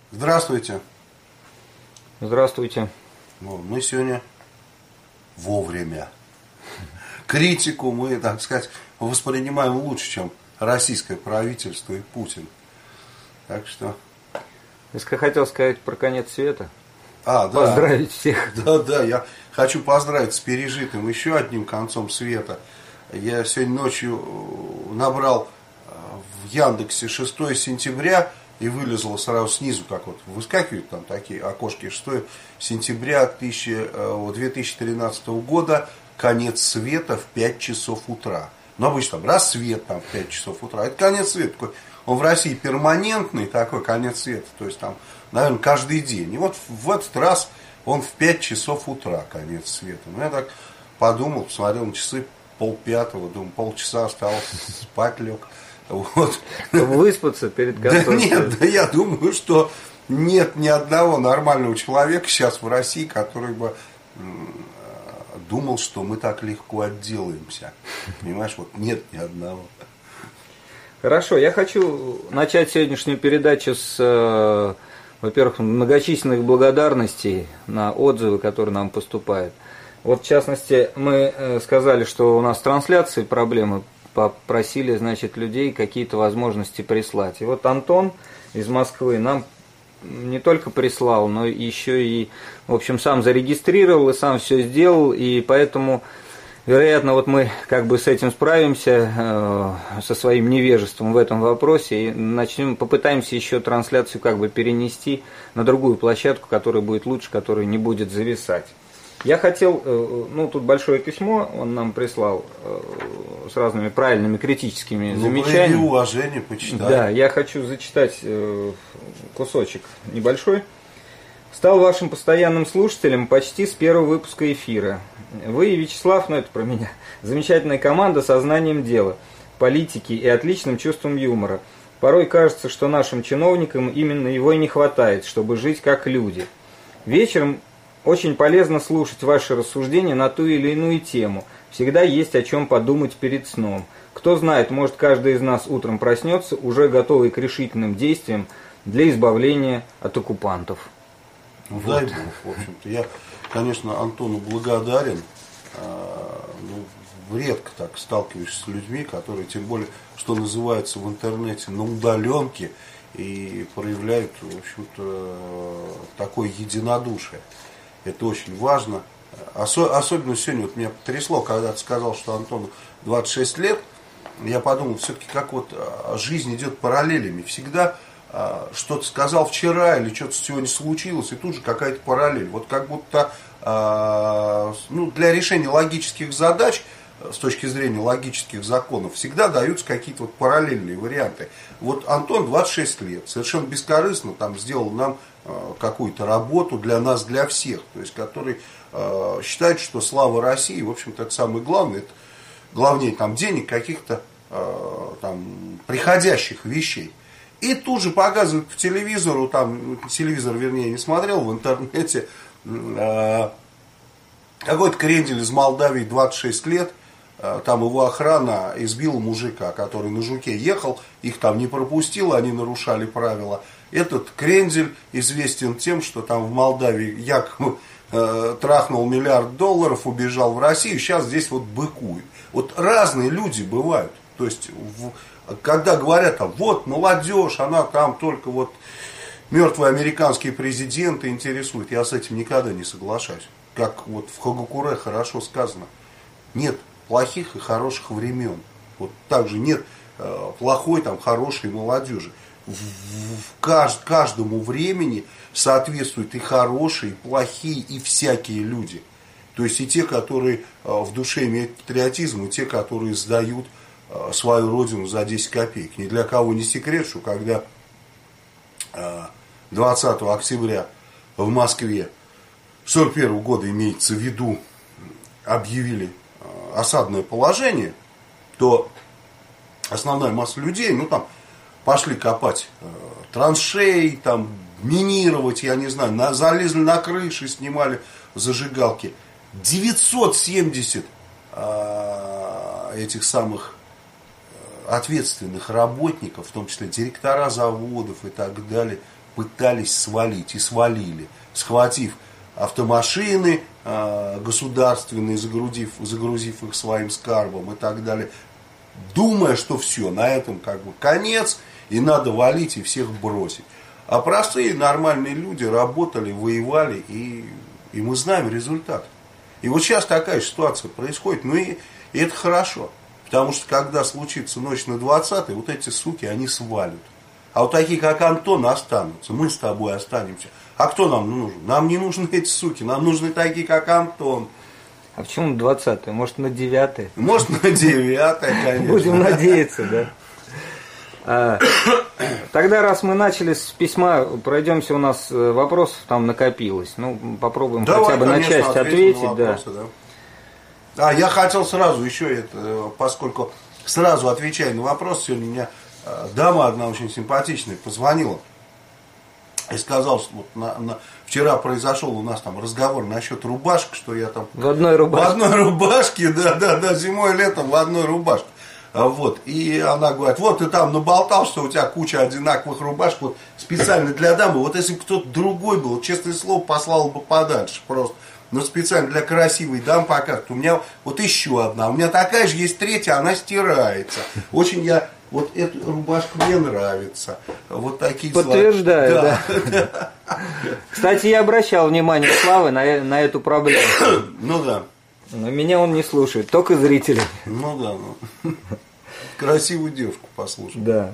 Здравствуйте. Здравствуйте. Мы сегодня вовремя. Критику мы, так сказать, воспринимаем лучше, чем российское правительство и Путин. Так что... Я хотел сказать про конец света. Да. Поздравить всех. Да, я хочу поздравить с пережитым еще одним концом света. Я сегодня ночью набрал в Яндексе 6 сентября и вылезло сразу снизу, как вот выскакивают там такие окошки, 6 сентября 2013 года, конец света в 5 часов утра. Ну, обычно там рассвет там в 5 часов утра. Это конец света такой. Он в России перманентный такой конец света. То есть там, наверное, каждый день. И вот в этот раз он в 5 часов утра конец света. Ну, я так подумал, посмотрел на часы 4:30, думаю, полчаса осталось, спать лег. Вот. Выспаться перед концом. Да я думаю, что нет ни одного нормального человека сейчас в России, который бы думал, что мы так легко отделаемся. Понимаешь, вот нет ни одного. Хорошо, я хочу начать сегодняшнюю передачу с, во-первых, многочисленных благодарностей на отзывы, которые нам поступают. Вот, в частности, мы сказали, что у нас с трансляцией проблемы, попросили, значит, людей какие-то возможности прислать. И вот Антон из Москвы нам не только прислал, но еще и, в общем, сам зарегистрировал и сам все сделал, и поэтому, вероятно, вот мы как бы с этим справимся, со своим невежеством в этом вопросе, и попытаемся еще трансляцию как бы перенести на другую площадку, которая будет лучше, которая не будет зависать. Я хотел, тут большое письмо он нам прислал с разными правильными критическими замечаниями. Прояви уважение, почитай. Да, я хочу зачитать кусочек небольшой. Стал вашим постоянным слушателем почти с первого выпуска эфира. Вы и Вячеслав, это про меня, замечательная команда со знанием дела, политики и отличным чувством юмора. Порой кажется, что нашим чиновникам именно его и не хватает, чтобы жить как люди. Вечером очень полезно слушать ваши рассуждения на ту или иную тему. Всегда есть о чем подумать перед сном. Кто знает, может, каждый из нас утром проснется, уже готовый к решительным действиям для избавления от оккупантов. Дай Бог, в общем-то. Я, конечно, Антону благодарен. Редко так сталкиваешься с людьми, которые, тем более, что называется в интернете, на удаленке и проявляют, в общем-то, такое единодушие. Это очень важно. Особенно сегодня вот меня потрясло, когда ты сказал, что Антону 26 лет. Я подумал, все-таки как вот жизнь идет параллелями. Всегда что-то сказал вчера или что-то сегодня случилось, и тут же какая-то параллель. Вот как будто для решения логических задач, с точки зрения логических законов, всегда даются какие-то вот параллельные варианты. Вот Антон 26 лет, совершенно бескорыстно там сделал нам какую-то работу для нас, для всех, то есть который считает, что слава России, в общем-то, это самое главное, это главнее там денег, каких-то там приходящих вещей. И тут же показывают по телевизору, там телевизор, вернее, не смотрел, в интернете, какой-то крендель из Молдавии, 26 лет, там его охрана избила мужика, который на жуке ехал, их там не пропустил, они нарушали правила. Этот крендель известен тем, что там в Молдавии якобы трахнул $1 миллиард, убежал в Россию, сейчас здесь вот быкует. Вот разные люди бывают. То есть, когда говорят, там, вот молодежь, она там только вот мертвые американские президенты интересует, я с этим никогда не соглашаюсь. Как вот в Хагакуре хорошо сказано, нет плохих и хороших времен. Вот так же нет плохой, там, хорошей молодежи. Каждому времени соответствуют и хорошие, и плохие, и всякие люди. То есть и те, которые в душе имеют патриотизм, и те, которые сдают свою родину за 10 копеек. Ни для кого не секрет, что когда 20 октября в Москве 1941 года, имеется в виду, объявили осадное положение, то основная масса людей, пошли копать траншеи, там, минировать, я не знаю, залезли на крыши, снимали зажигалки. 970 этих самых ответственных работников, в том числе директора заводов и так далее, пытались свалить и свалили, схватив автомашины государственные, загрузив их своим скарбом и так далее, думая, что все, на этом как бы конец, и надо валить и всех бросить. А простые нормальные люди работали, воевали, и мы знаем результат. И вот сейчас такая ситуация происходит, ну и это хорошо. Потому что когда случится ночь на 20-й, вот эти суки, они свалят. А вот такие, как Антон, останутся. Мы с тобой останемся. А кто нам нужен? Нам не нужны эти суки, нам нужны такие, как Антон. А почему на 20-е? Может, на 9-е? Может, на 9-е, конечно. Будем надеяться, да. Тогда, раз мы начали с письма, пройдемся, у нас вопросов там накопилось. Ну, попробуем хотя бы на часть ответить. Вопросы, да. Я хотел сразу еще это, поскольку сразу отвечая на вопрос, сегодня у меня дама одна очень симпатичная позвонила и сказала, что вот вчера произошел у нас там разговор насчет рубашек, что я там... В одной рубашке. В одной рубашке, да, зимой и летом в одной рубашке. Вот, и она говорит, вот ты там наболтал, что у тебя куча одинаковых рубашек, вот специально для дамы, вот если бы кто-то другой был, честное слово, послал бы подальше просто. Но специально для красивой дамы показывают. У меня вот еще одна, у меня такая же есть третья, она стирается. Очень вот эта рубашка мне нравится. Вот такие слова. Подтверждаю, да. Кстати, я обращал внимание Славы на эту проблему. Ну да. Но меня он не слушает, только зрители. Ну да, красивую девушку послушай. Да.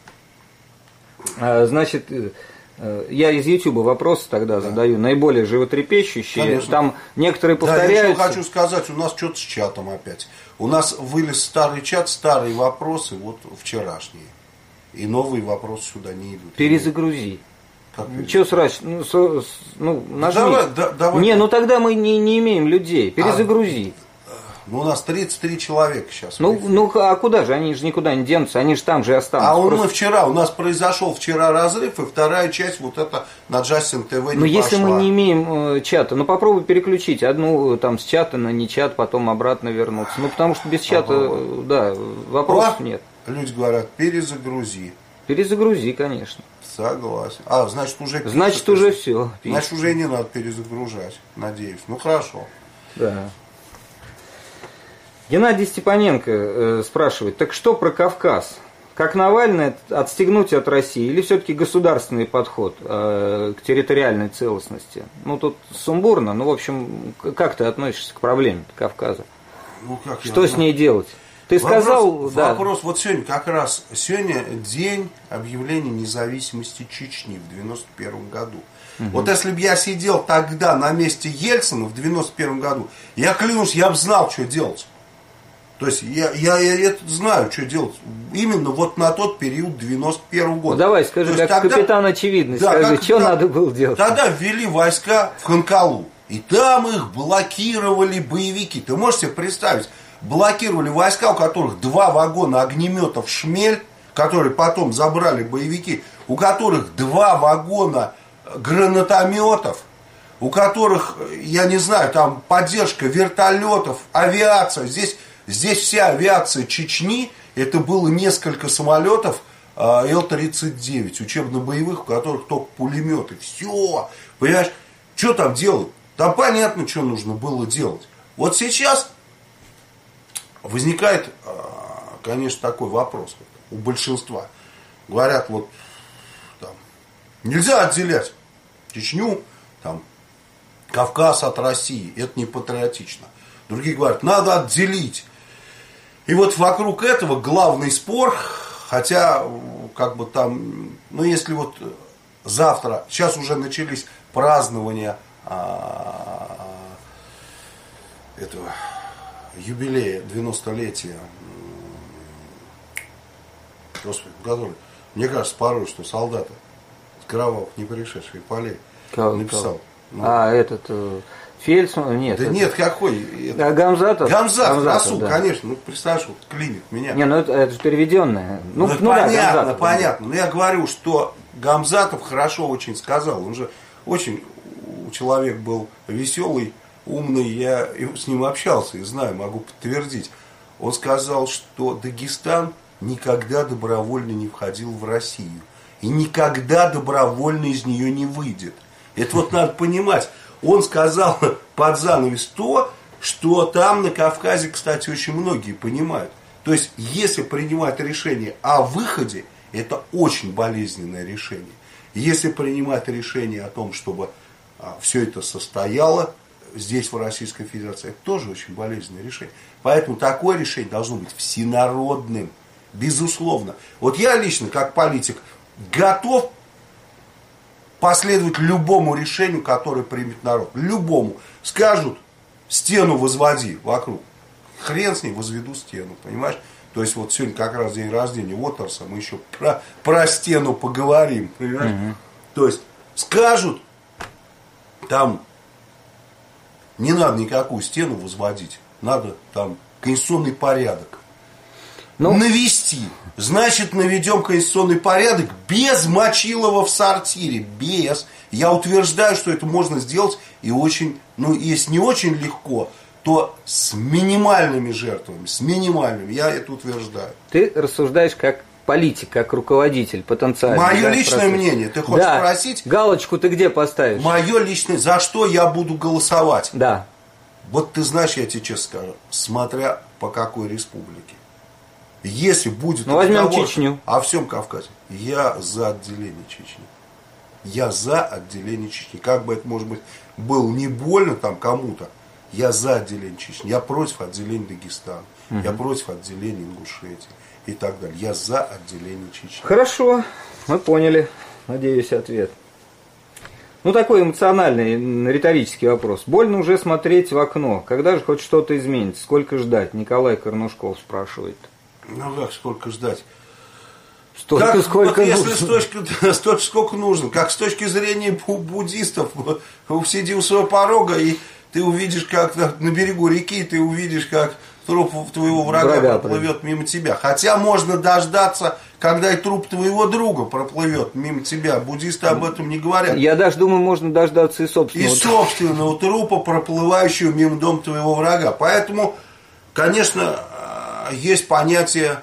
Значит, я из Ютуба вопросы тогда задаю, наиболее животрепещущие. Конечно. Там некоторые повторяются. Да, я что хочу сказать, у нас что-то с чатом опять. У нас вылез старый чат, старые вопросы, вот вчерашние. И новые вопросы сюда не идут. Перезагрузи. Чего сразу? Нажми. Давай. Не, ну тогда мы не имеем людей. Перезагрузи. Ну, у нас 33 человека сейчас. А куда же? Они же никуда не денутся, они же там же останутся. У нас произошел вчера разрыв, и вторая часть вот это на Justin TV не Но если мы не имеем чата, попробуй переключить одну там с чата на не чат, потом обратно вернуться. Потому что без чата, да, вопросов нет. Люди говорят, перезагрузи. Перезагрузи, конечно. Согласен. Значит, уже пишет. Значит, уже все. Значит, уже не надо перезагружать, надеюсь. Ну, хорошо. Да. Геннадий Степаненко спрашивает, так что про Кавказ? Как Навальный отстегнуть от России или все-таки государственный подход к территориальной целостности? Тут сумбурно, в общем, как ты относишься к проблеме Кавказа? Что с ней делать? Ты сказал, вопрос, вот сегодня как раз, день объявления независимости Чечни в 91 году. Угу. Вот если бы я сидел тогда на месте Ельцина в 91 году, я клянусь, я бы знал, что делать. То есть я это знаю, что делать. Именно вот на тот период 91 года. Давай, скажи, как тогда, капитан очевидность, скажи, что надо было делать? Тогда ввели войска в Ханкалу. И там их блокировали боевики. Ты можешь себе представить? Блокировали войска, у которых 2 вагона огнеметов «Шмель», которые потом забрали боевики, у которых 2 вагона гранатометов, у которых, я не знаю, там поддержка вертолетов, авиация. Здесь вся авиация Чечни, это было несколько самолетов Ил-39, учебно-боевых, у которых только пулеметы. Все, понимаешь, что там делать? Там понятно, что нужно было делать. Вот сейчас возникает, конечно, такой вопрос у большинства. Говорят, вот там, нельзя отделять Чечню, там, Кавказ от России, это не патриотично. Другие говорят, надо отделить. И вот вокруг этого главный спор, хотя, как бы там, если вот завтра, сейчас уже начались празднования этого юбилея, 90-летия, Господи, который, мне кажется, порой, что солдаты с кровавых не пришедших полей написал. Фельдсман, нет. Да нет, какой? Гамзатов? Гамзатов, Расул, да. Конечно. Представляешь, вот клинит меня. Это же переведенное. Понятно. Но я говорю, что Гамзатов хорошо очень сказал. Он же очень человек был веселый, умный. Я с ним общался и знаю, могу подтвердить. Он сказал, что Дагестан никогда добровольно не входил в Россию. и никогда добровольно из нее не выйдет. Это вот надо понимать. Он сказал под занавес то, что там на Кавказе, кстати, очень многие понимают. То есть, если принимать решение о выходе, это очень болезненное решение. Если принимать решение о том, чтобы все это состояло здесь, в Российской Федерации, это тоже очень болезненное решение. Поэтому такое решение должно быть всенародным, безусловно. Вот я лично, как политик, готов последовать любому решению, которое примет народ. Любому. Скажут, стену возводи вокруг. Хрен с ней, возведу стену, понимаешь? То есть вот сегодня как раз день рождения Уотерса, мы еще про стену поговорим, понимаешь? Угу. То есть скажут, там не надо никакую стену возводить, надо там конституционный порядок. Навести. Значит, наведем конституционный порядок без Мочилова в сортире. Без. Я утверждаю, что это можно сделать и очень, если не очень легко, то с минимальными жертвами, с минимальными, я это утверждаю. Ты рассуждаешь как политик, как руководитель потенциальный. Мое личное мнение, ты хочешь спросить? Галочку ты где поставишь? Мое личное, за что я буду голосовать? Да. Вот ты знаешь, я тебе честно скажу, смотря по какой республике. Если будет возьмем Чечню. О всем Кавказе, я за отделение Чечни. Я за отделение Чечни. Как бы это, может быть, было не больно там кому-то, я за отделение Чечни. Я против отделения Дагестана. Угу. Я против отделения Ингушетии и так далее. Я за отделение Чечни. Хорошо, мы поняли. Надеюсь, ответ. Такой эмоциональный, риторический вопрос. Больно уже смотреть в окно. Когда же хоть что-то изменится? Сколько ждать? Николай Корнушков спрашивает. Как сколько ждать? Сколько если столько, сколько нужно. Как с точки зрения буддистов, сиди у своего порога, и ты увидишь, как на берегу реки, ты увидишь, как труп твоего врага проплывет мимо тебя. Хотя можно дождаться, когда и труп твоего друга проплывет мимо тебя. Буддисты об этом не говорят. Я даже думаю, можно дождаться и собственного трупа, проплывающего мимо дома твоего врага. Поэтому, конечно, есть понятие,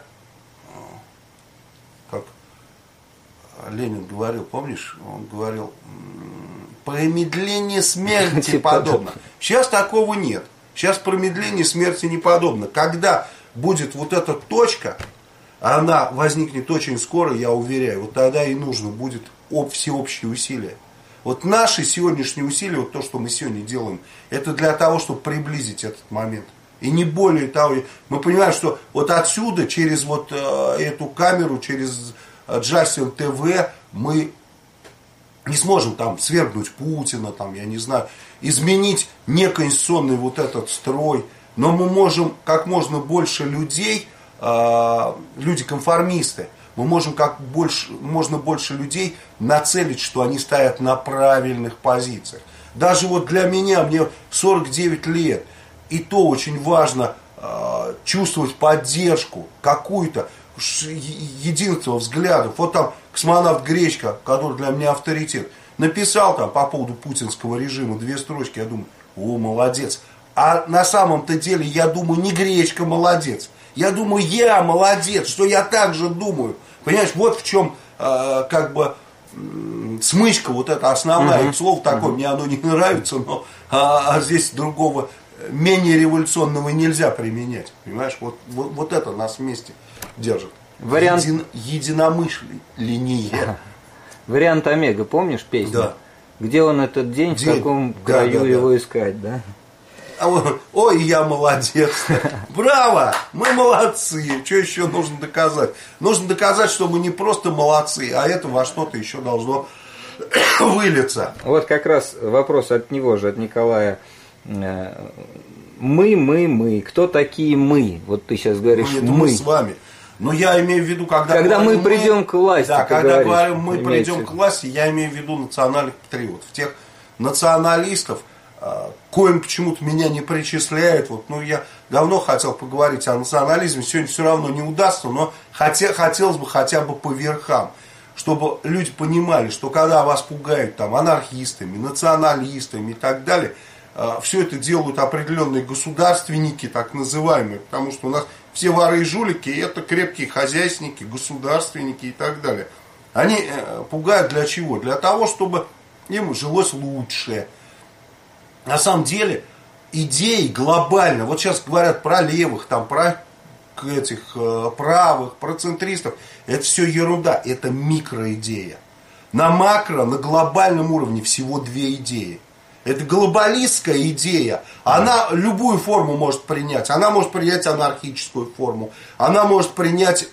как Ленин говорил, помнишь, он говорил, промедление смерти подобно. Сейчас такого нет. Сейчас промедление смерти не подобно. Когда будет вот эта точка, она возникнет очень скоро, я уверяю, вот тогда и нужно будет всеобщие усилия. Вот наши сегодняшние усилия, вот то, что мы сегодня делаем, это для того, чтобы приблизить этот момент. И не более того, мы понимаем, что вот отсюда, через вот эту камеру, через Джастин ТВ, мы не сможем там свергнуть Путина, там, я не знаю, изменить неконституционный вот этот строй, но мы можем как можно больше людей, люди-конформисты, мы можем можно больше людей нацелить, что они стоят на правильных позициях. Даже вот для меня, мне 49 лет, и то очень важно чувствовать поддержку какую-то, единство взглядов. Вот там космонавт Гречко, который для меня авторитет, написал там по поводу путинского режима 2 строчки, я думаю, молодец. А на самом-то деле, я думаю, не Гречко молодец. Я думаю, я молодец, что я так же думаю. Понимаешь, вот в чем смычка вот эта основная. Слово такое, мне оно не нравится, но здесь другого, менее революционного нельзя применять. Понимаешь, вот это нас вместе держит. Вариант... Единомышление. Вариант Омега, помнишь песню? Да. Где он этот день, в каком краю его искать, да? Ой, я молодец. Браво, мы молодцы. Что еще нужно доказать? Нужно доказать, что мы не просто молодцы, а это во что-то еще должно вылиться. Вот как раз вопрос от него же, от Николая. Мы. Кто такие мы? Вот ты сейчас говоришь, мы с вами. Но я имею в виду, когда мы придем к власти. Да, когда говорим, мы придем к власти, я имею в виду национальных патриотов. Тех националистов, коим почему-то меня не причисляют. Я давно хотел поговорить о национализме, сегодня все равно не удастся, но хотелось бы хотя бы по верхам, чтобы люди понимали, что когда вас пугают там анархистами, националистами и так далее, все это делают определенные государственники, так называемые, потому что у нас все воры и жулики, это крепкие хозяйственники, государственники и так далее. Они пугают для чего? Для того, чтобы им жилось лучше. На самом деле, идеи глобально, вот сейчас говорят про левых, там, про этих правых, про центристов, это все ерунда, это микроидея. На макро, на глобальном уровне всего две идеи. Это глобалистская идея, она любую форму может принять. Она может принять анархическую форму, она может принять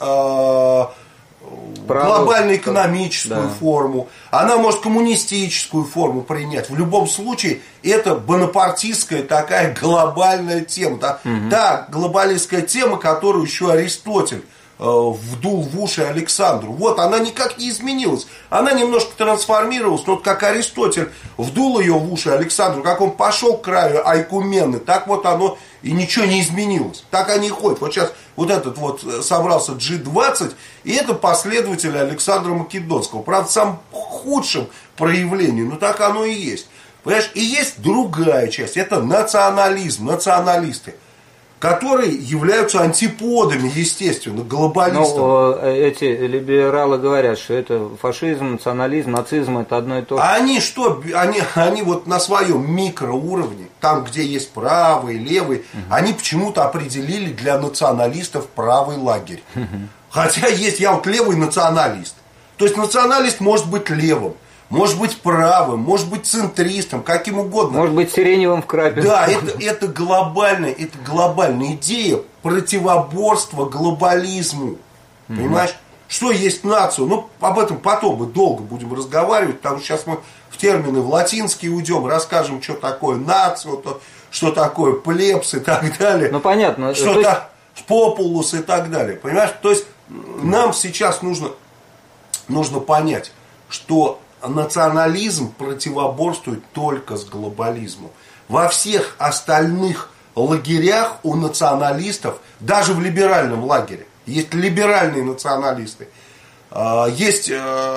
глобально-экономическую форму, она может коммунистическую форму принять. В любом случае, это бонапартистская такая глобальная тема. Та глобалистская тема, которую еще Аристотель вдул в уши Александру. Вот, она никак не изменилась. Она немножко трансформировалась, но вот как Аристотель вдул ее в уши Александру, как он пошел к краю Айкумены, так вот оно и ничего не изменилось. Так они и ходят. Вот сейчас вот этот вот собрался G20, и это последователь Александра Македонского. Правда, в самом худшем проявлении, но так оно и есть. Понимаешь? И есть другая часть, это национализм, националисты, которые являются антиподами, естественно, глобалистам. Ну, эти либералы говорят, что это фашизм, национализм, нацизм, это одно и то же. А они что? Они вот на своем микроуровне, там, где есть правый, левый, они почему-то определили для националистов правый лагерь. Хотя есть, я вот левый националист. То есть националист может быть левым, может быть правым, может быть центристом, каким угодно. Может быть сиреневым в крапинку. Да, это глобальная идея противоборства глобализму. Понимаешь? Что есть нацию? Ну, об этом потом мы долго будем разговаривать, потому что сейчас мы в термины в латинские уйдем, расскажем, что такое нация, что такое плебс и так далее. Ну, понятно. Что-то популус и так далее. Понимаешь? То есть нам сейчас нужно понять, что национализм противоборствует только с глобализмом. Во всех остальных лагерях у националистов, даже в либеральном лагере, есть либеральные националисты, есть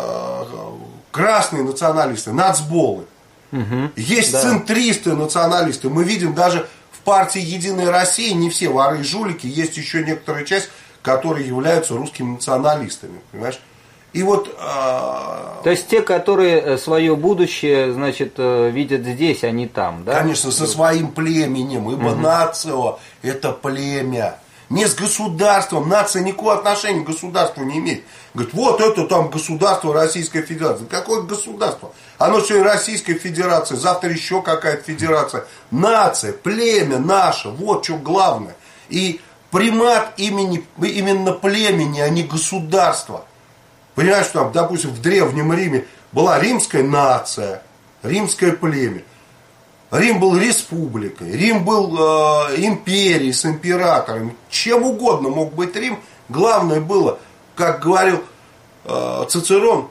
красные националисты, нацболы, есть центристы националисты. Мы видим даже в партии «Единая Россия» не все воры и жулики, есть еще некоторая часть, которые являются русскими националистами, понимаешь? И вот, то есть те, которые свое будущее, значит, видят здесь, а не там, да? Конечно, со своим племенем, ибо нация – это племя. Не с государством, нация никакого отношения к государству не имеет. Говорит, вот это там государство Российской Федерации. Какое государство? Оно сегодня Российская Федерация, завтра еще какая-то федерация. Нация, племя наше, вот что главное. И примат именно племени, а не государства. Понимаешь, что там, допустим, в Древнем Риме была римская нация, римское племя. Рим был республикой, Рим был империей с императором. Чем угодно мог быть Рим. Главное было, как говорил Цицерон,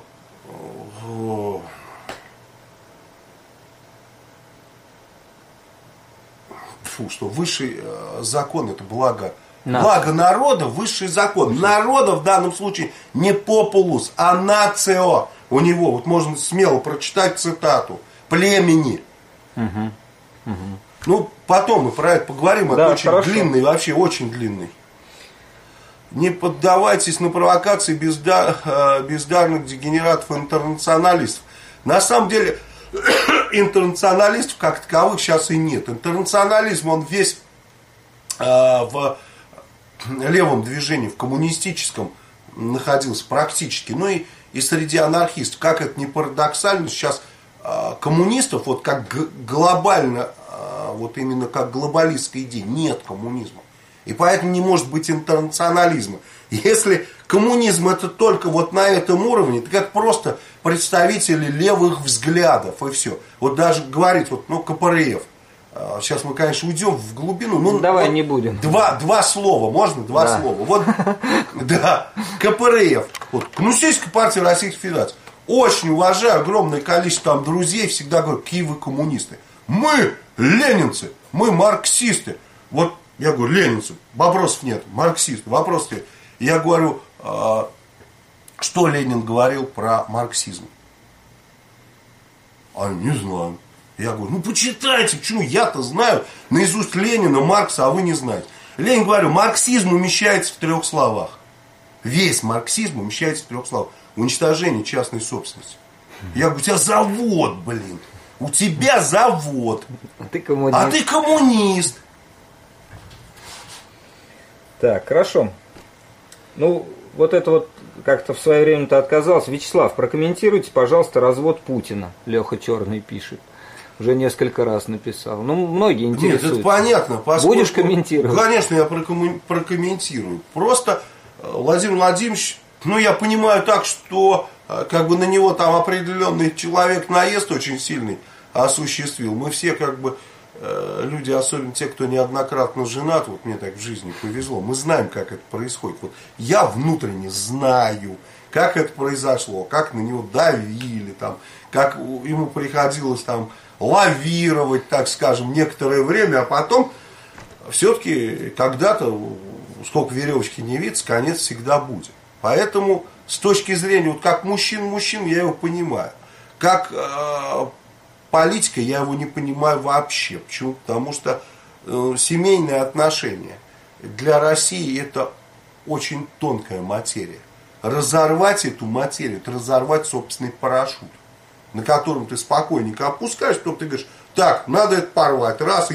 что высший закон – это благо. Благо народа, высший закон. Народа в данном случае не популус, а нацио. У него, вот можно смело прочитать цитату, племени. Ну, потом мы про это поговорим, это очень длинный, вообще очень длинный. Не поддавайтесь на провокации бездарных дегенератов интернационалистов. На самом деле, интернационалистов как таковых сейчас и нет. Интернационализм, он весь в левом движении, в коммунистическом находился практически. Ну и среди анархистов, как это ни парадоксально, сейчас коммунистов, вот как глобально, вот именно как глобалистской идеи, нет коммунизма. И поэтому не может быть интернационализма. Если коммунизм это только вот на этом уровне, это как просто представители левых взглядов и все. Вот даже говорить, вот, ну, КПРФ. Сейчас мы, конечно, уйдем в глубину. Ну, давай вот не будем. Два слова, можно? Два слова. Вот, да, КПРФ. Вот, Коммунистическая партия Российской Федерации. Очень уважаю, огромное количество там друзей, всегда говорю, какие вы коммунисты. Мы ленинцы, мы марксисты. Вот я говорю, ленинцы, вопросов нет, марксисты, вопросов нет. Я говорю, что Ленин говорил про марксизм? А не знаю. Я говорю, ну почитайте, почему я-то знаю наизусть Ленина, Маркса, а вы не знаете. Ленин говорил, марксизм умещается в 3 словах. Весь марксизм умещается в 3 словах. уничтожение частной собственности. Я говорю, у тебя завод, блин. У тебя завод. А ты коммунист. А ты коммунист. Так, хорошо. Ну, вот это вот как-то в свое время ты отказался. Вячеслав, прокомментируйте, пожалуйста, развод Путина. Леха Черный пишет. Уже несколько раз написал. Ну, многие интересуются. Нет, это понятно. Поскольку, будешь комментировать? Конечно, я прокомментирую. Просто Владимир Владимирович, ну, я понимаю так, что как бы на него там определенный человек наезд очень сильный осуществил. Мы все как бы люди, особенно те, кто неоднократно женат, вот мне так в жизни повезло, мы знаем, как это происходит. Вот я внутренне знаю, как это произошло, как на него давили, там, как ему приходилось там лавировать, так скажем, некоторое время, а потом все-таки когда-то, сколько веревочки не видится, конец всегда будет. Поэтому с точки зрения, вот как мужчин, я его понимаю. Как политика, я его не понимаю вообще. Почему? Потому что семейные отношения для России это очень тонкая материя. Разорвать эту материю, это разорвать собственный парашют, на котором ты спокойненько опускаешь, потом ты говоришь, так, надо это порвать, раз,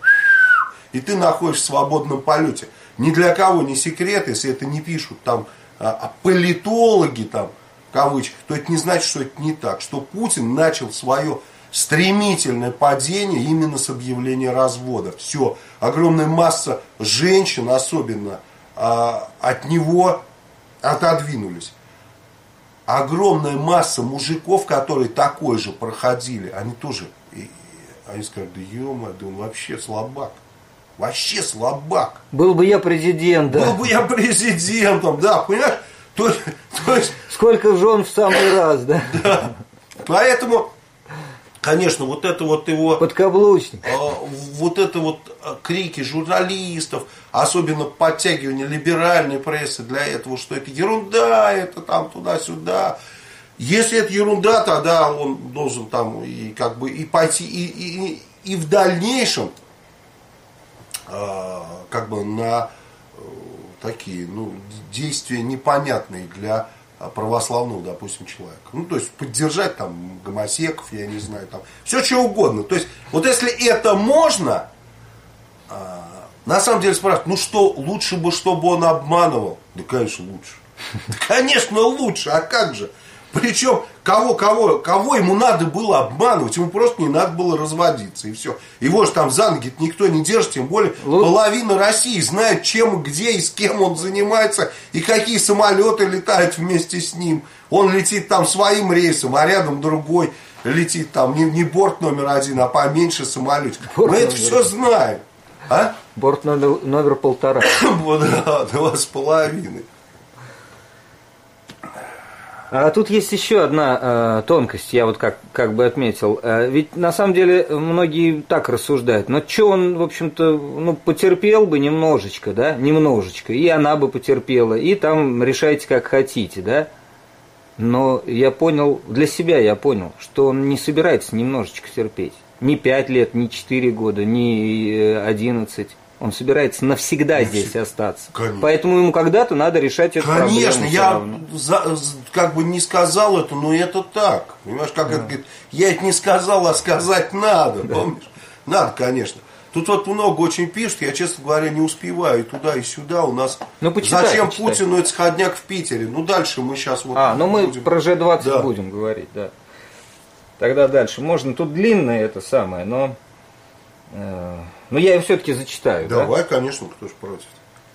и ты находишься в свободном полете. Ни для кого не секрет, если это не пишут там политологи, там, в кавычках, то это не значит, что это не так, что Путин начал свое стремительное падение именно с объявления развода. Все, огромная масса женщин особенно от него отодвинулись. Огромная масса мужиков, которые такое же проходили, они тоже, они сказали, да ё-моё, да он вообще слабак. Вообще слабак. Был бы я президент, да. Был бы я президентом, да, понимаешь? То есть, сколько жен в самый раз, да? Да. Поэтому, конечно, вот это вот его... Подкаблучник. Вот это вот крики журналистов, особенно подтягивание либеральной прессы для этого, что это ерунда, это там туда-сюда. Если это ерунда, тогда он должен там и как бы и пойти, и в дальнейшем как бы на такие, ну, действия непонятные для православного, допустим, человека. Ну, то есть, поддержать там гомосеков, я не знаю, там, все что угодно. То есть, вот если это можно, на самом деле спрашивают, ну что, лучше бы, чтобы он обманывал? Да, конечно, лучше. Да, конечно, лучше, а как же? Причем, кого ему надо было обманывать? Ему просто не надо было разводиться, и все. Его же там за ноги никто не держит, тем более половина России знает, чем, где и с кем он занимается, и какие самолеты летают вместе с ним. Он летит там своим рейсом, а рядом другой летит там не борт номер 1, а поменьше самолетик. Мы это все знаем. А? Борт номер 1,5. Да, 2,5. А тут есть еще одна тонкость, я вот как бы отметил. Ведь на самом деле многие так рассуждают. Но что он, в общем-то, ну, потерпел бы немножечко, да? Немножечко. И она бы потерпела. И там решайте как хотите, да? Но я понял, для себя я понял, что он не собирается немножечко терпеть. Ни 5 лет, ни 4 года, ни 11. Он собирается навсегда здесь остаться. Конечно. Поэтому ему когда-то надо решать эту проблему. Конечно, я как бы не сказал это, но это так. Понимаешь, как это говорит, я это не сказал, а сказать надо. Да. Помнишь? Надо, конечно. Тут вот много очень пишут, я, честно говоря, не успеваю и туда, и сюда. У нас зачем Путину этот сходняк в Питере? Ну, дальше мы сейчас вот... ну мы про G20 будем говорить, да. Тогда дальше. Можно, тут длинное это самое, но я его все-таки зачитаю. Давай, да? Конечно, кто ж против.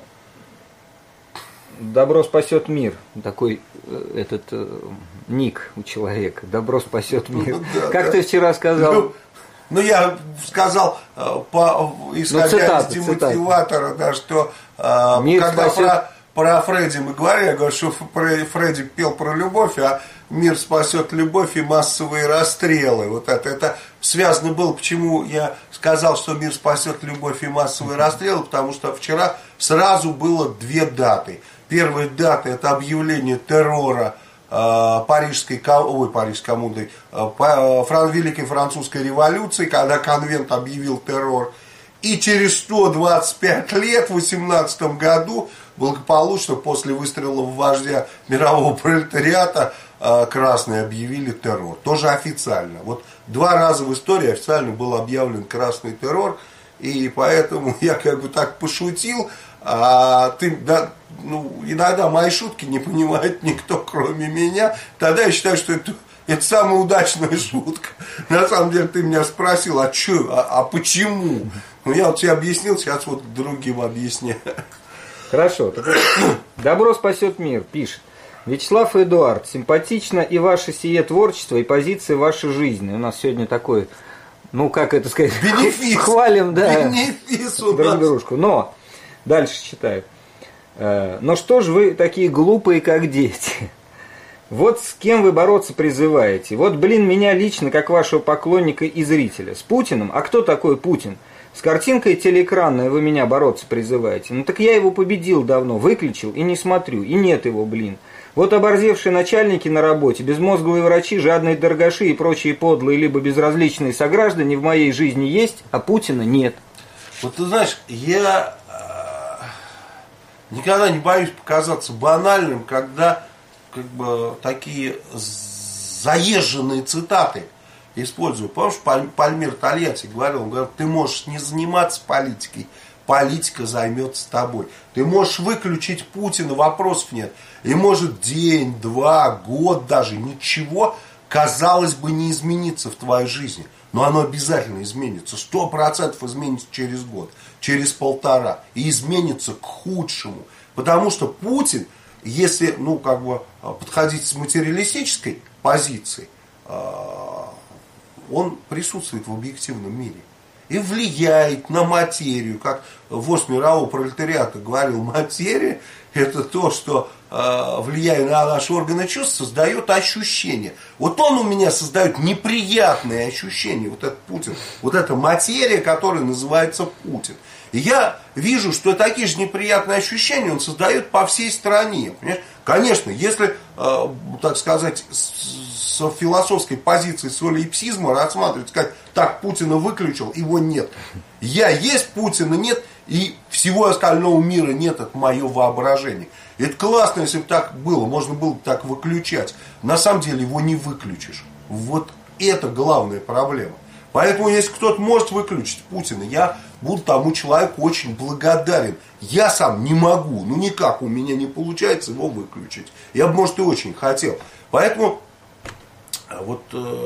Добро спасет мир. Такой этот ник у человека. Добро спасет мир. Как ты вчера сказал? Ну, я сказал, исходя из демотиватора, да, что когда про Фредди мы говорили, я говорю, что Фредди пел про любовь, а мир спасет любовь и массовые расстрелы. Вот это связано было, почему я сказал, что мир спасет любовь и массовые расстрелы, потому что вчера сразу было 2 даты. Первая дата — это объявление террора Парижской коммуны, Великой Французской революции, когда конвент объявил террор. И через 125 лет, в 18 году, благополучно после выстрелов вождя мирового пролетариата красные объявили террор. Тоже официально. Вот 2 раза в истории официально был объявлен красный террор. И поэтому я как бы так пошутил. А ты, да, ну, иногда мои шутки не понимает никто, кроме меня. Тогда я считаю, что это самая удачная шутка. На самом деле ты меня спросил, а что, а почему? Ну, я вот тебе объяснил, сейчас вот другим объясняю. Хорошо. Добро спасет мир, пишет. Вячеслав и Эдуард, симпатично и ваше сие творчество, и позиции вашей жизни. У нас сегодня такой, ну, как это сказать, бенефис. Хвалим, да, бенефис друг дружку. Но, дальше читаю. Но что ж вы такие глупые, как дети? Вот с кем вы бороться призываете. Вот, блин, меня лично, как вашего поклонника и зрителя. С Путиным? А кто такой Путин? С картинкой телеэкранной вы меня бороться призываете. Ну так я его победил давно, выключил и не смотрю. И нет его, блин. Вот оборзевшие начальники на работе, безмозглые врачи, жадные торгаши и прочие подлые либо безразличные сограждане в моей жизни есть, а Путина нет. Вот ты знаешь, я никогда не боюсь показаться банальным, когда как бы такие заезженные цитаты использую. Помнишь, Пальмир Тольятти говорил, он говорит, ты можешь не заниматься политикой, политика займется тобой. Ты можешь выключить Путина, вопросов нет. И может день, 2, год даже, ничего, казалось бы, не изменится в твоей жизни. Но оно обязательно изменится. 100% изменится через год, через 1,5. И изменится к худшему. Потому что Путин, если, ну, как бы подходить с материалистической позиции, он присутствует в объективном мире. И влияет на материю. Как вождь мирового пролетариата говорил, материя это то, что, влияя на наши органы чувств, создает ощущения. Вот он у меня создает неприятные ощущения, вот этот Путин, вот эта материя, которая называется Путин. И я вижу, что такие же неприятные ощущения он создает по всей стране. Понимаешь? Конечно, если, так сказать, с философской позиции солипсизма рассматривать, сказать, так, Путина выключил, его нет. Я есть, Путина нет, и всего остального мира нет, это мое воображение. И это классно, если бы так было, можно было бы так выключать. На самом деле его не выключишь. Вот это главная проблема. Поэтому, если кто-то может выключить Путина, я буду тому человеку очень благодарен. Я сам не могу, ну никак у меня не получается его выключить. Я бы, может, и очень хотел. Поэтому вот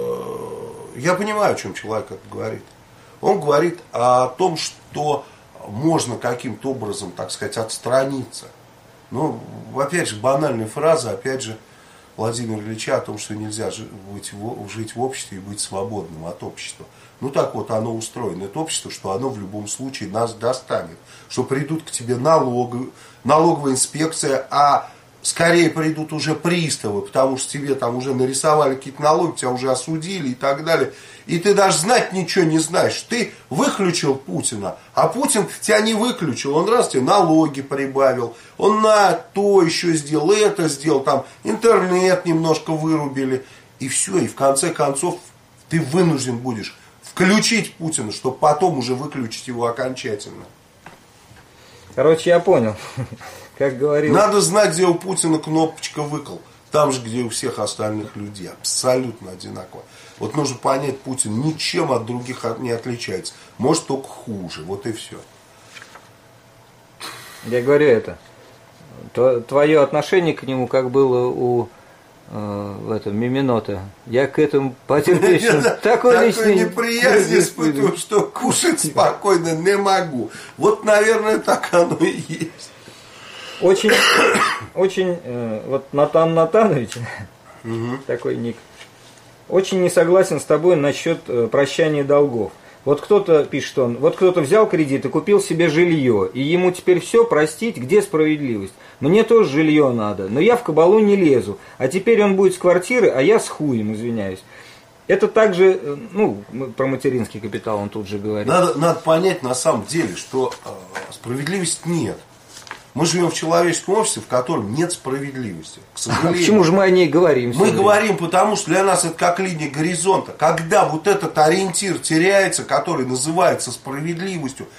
я понимаю, о чем человек это говорит. Он говорит о том, что можно каким-то образом, так сказать, отстраниться. Ну, опять же, банальная фраза, опять же, Владимира Ильича о том, что нельзя жить в обществе и быть свободным от общества. Ну так вот оно устроено, это общество, что оно в любом случае нас достанет. Что придут к тебе налоговая инспекция, а скорее придут уже приставы, потому что тебе там уже нарисовали какие-то налоги, тебя уже осудили и так далее. И ты даже знать ничего не знаешь. Ты выключил Путина, а Путин тебя не выключил. Он раз тебе налоги прибавил, он на то еще сделал, это сделал, там интернет немножко вырубили. И все, и в конце концов ты вынужден будешь включить Путина, чтобы потом уже выключить его окончательно. Короче, я понял. Как говорил... Надо знать, где у Путина кнопочка выкл. Там же, где у всех остальных людей. Абсолютно одинаково. Вот нужно понять, Путин ничем от других не отличается. Может, только хуже. Вот и все. Я говорю это. Твое отношение к нему, как было у Миминота. Я к этому потерпевшему такой неприязнь испытываю, что кушать спокойно не могу. Вот, наверное, так оно и есть. Очень, вот Натан Натанович, такой ник, очень не согласен с тобой насчет прощания долгов. Вот кто-то пишет, вот кто-то взял кредит и купил себе жилье, и ему теперь все простить, где справедливость? Мне тоже жилье надо, но я в кабалу не лезу, а теперь он будет с квартиры, а я с хуем, извиняюсь. Это также, ну, про материнский капитал он тут же говорит. Надо понять на самом деле, что справедливости нет. Мы живем в человеческом обществе, в котором нет справедливости. К сожалению. Почему же мы о ней говорим? Мы говорим, потому что для нас это как линия горизонта. Когда вот этот ориентир теряется, который называется справедливостью, все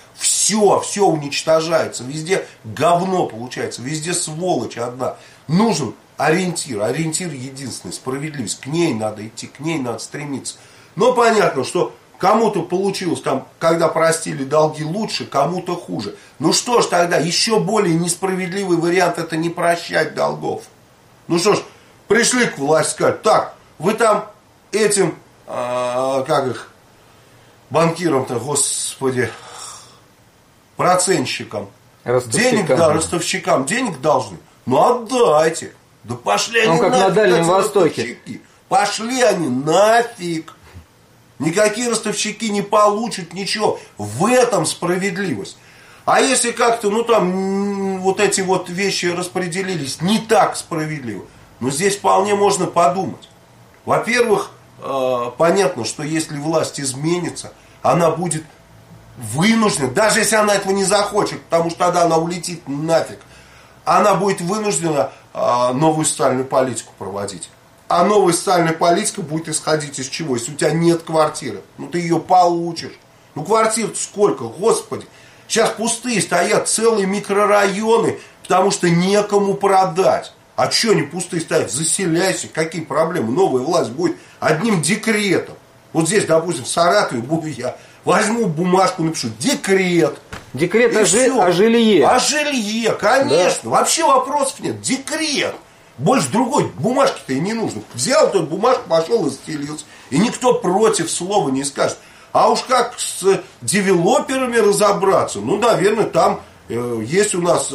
все уничтожается, везде говно получается, везде сволочь одна. Нужен ориентир единственный, справедливость, к ней надо идти, к ней надо стремиться. Но понятно, что кому-то получилось, там, когда простили долги лучше, кому-то хуже. Ну что ж тогда, еще более несправедливый вариант это не прощать долгов. Ну что ж, пришли к власти, сказать, так, вы там этим, как их, банкирам-то, господи, процентщикам, денег, да, ростовщикам денег должны, ну отдайте. Да пошли они как нафиг, на Дальнем Востоке. Ростовщики. Пошли они нафиг. Никакие ростовщики не получат ничего. В этом справедливость. А если как-то, ну там, вот эти вот вещи распределились не так справедливо, ну здесь вполне можно подумать. Во-первых, понятно, что если власть изменится, она будет вынуждена, даже если она этого не захочет, потому что тогда она улетит нафиг, она будет вынуждена новую социальную политику проводить. А новая социальная политика будет исходить из чего? Если у тебя нет квартиры, ну ты ее получишь. Ну квартир сколько, господи. Сейчас пустые стоят целые микрорайоны, потому что некому продать. А что они пустые стоят? Заселяйся, какие проблемы? Новая власть будет одним декретом. Вот здесь, допустим, в Саратове буду я. Возьму бумажку, напишу декрет. Декрет о жилье. О жилье, конечно. Да. Вообще вопросов нет. Декрет. Больше другой бумажки-то и не нужно. Взял эту бумажку, пошел и заселился. И никто против слова не скажет. А уж как с девелоперами разобраться? Ну, наверное, там есть у нас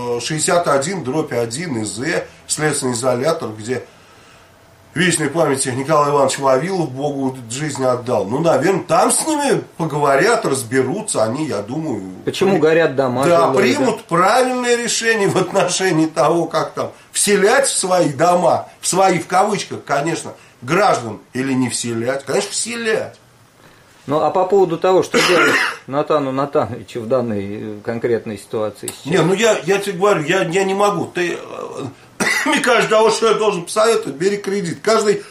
61/1 ИЗ, следственный изолятор, где вечной памяти Николай Иванович Вавилов Богу жизнь отдал. Ну, наверное, там с ними поговорят, разберутся. Они, я думаю... Почему горят дома? Да, примут правильное решение в отношении того, как там вселять в свои дома, в свои, в кавычках, конечно, граждан или не вселять. Конечно, вселять. Ну, а по поводу того, что делать Натану Натановичу в данной конкретной ситуации сейчас? Не, ну я тебе говорю, я не могу. Ты... Мне кажется, того, что я должен посоветовать, бери кредит. Каждый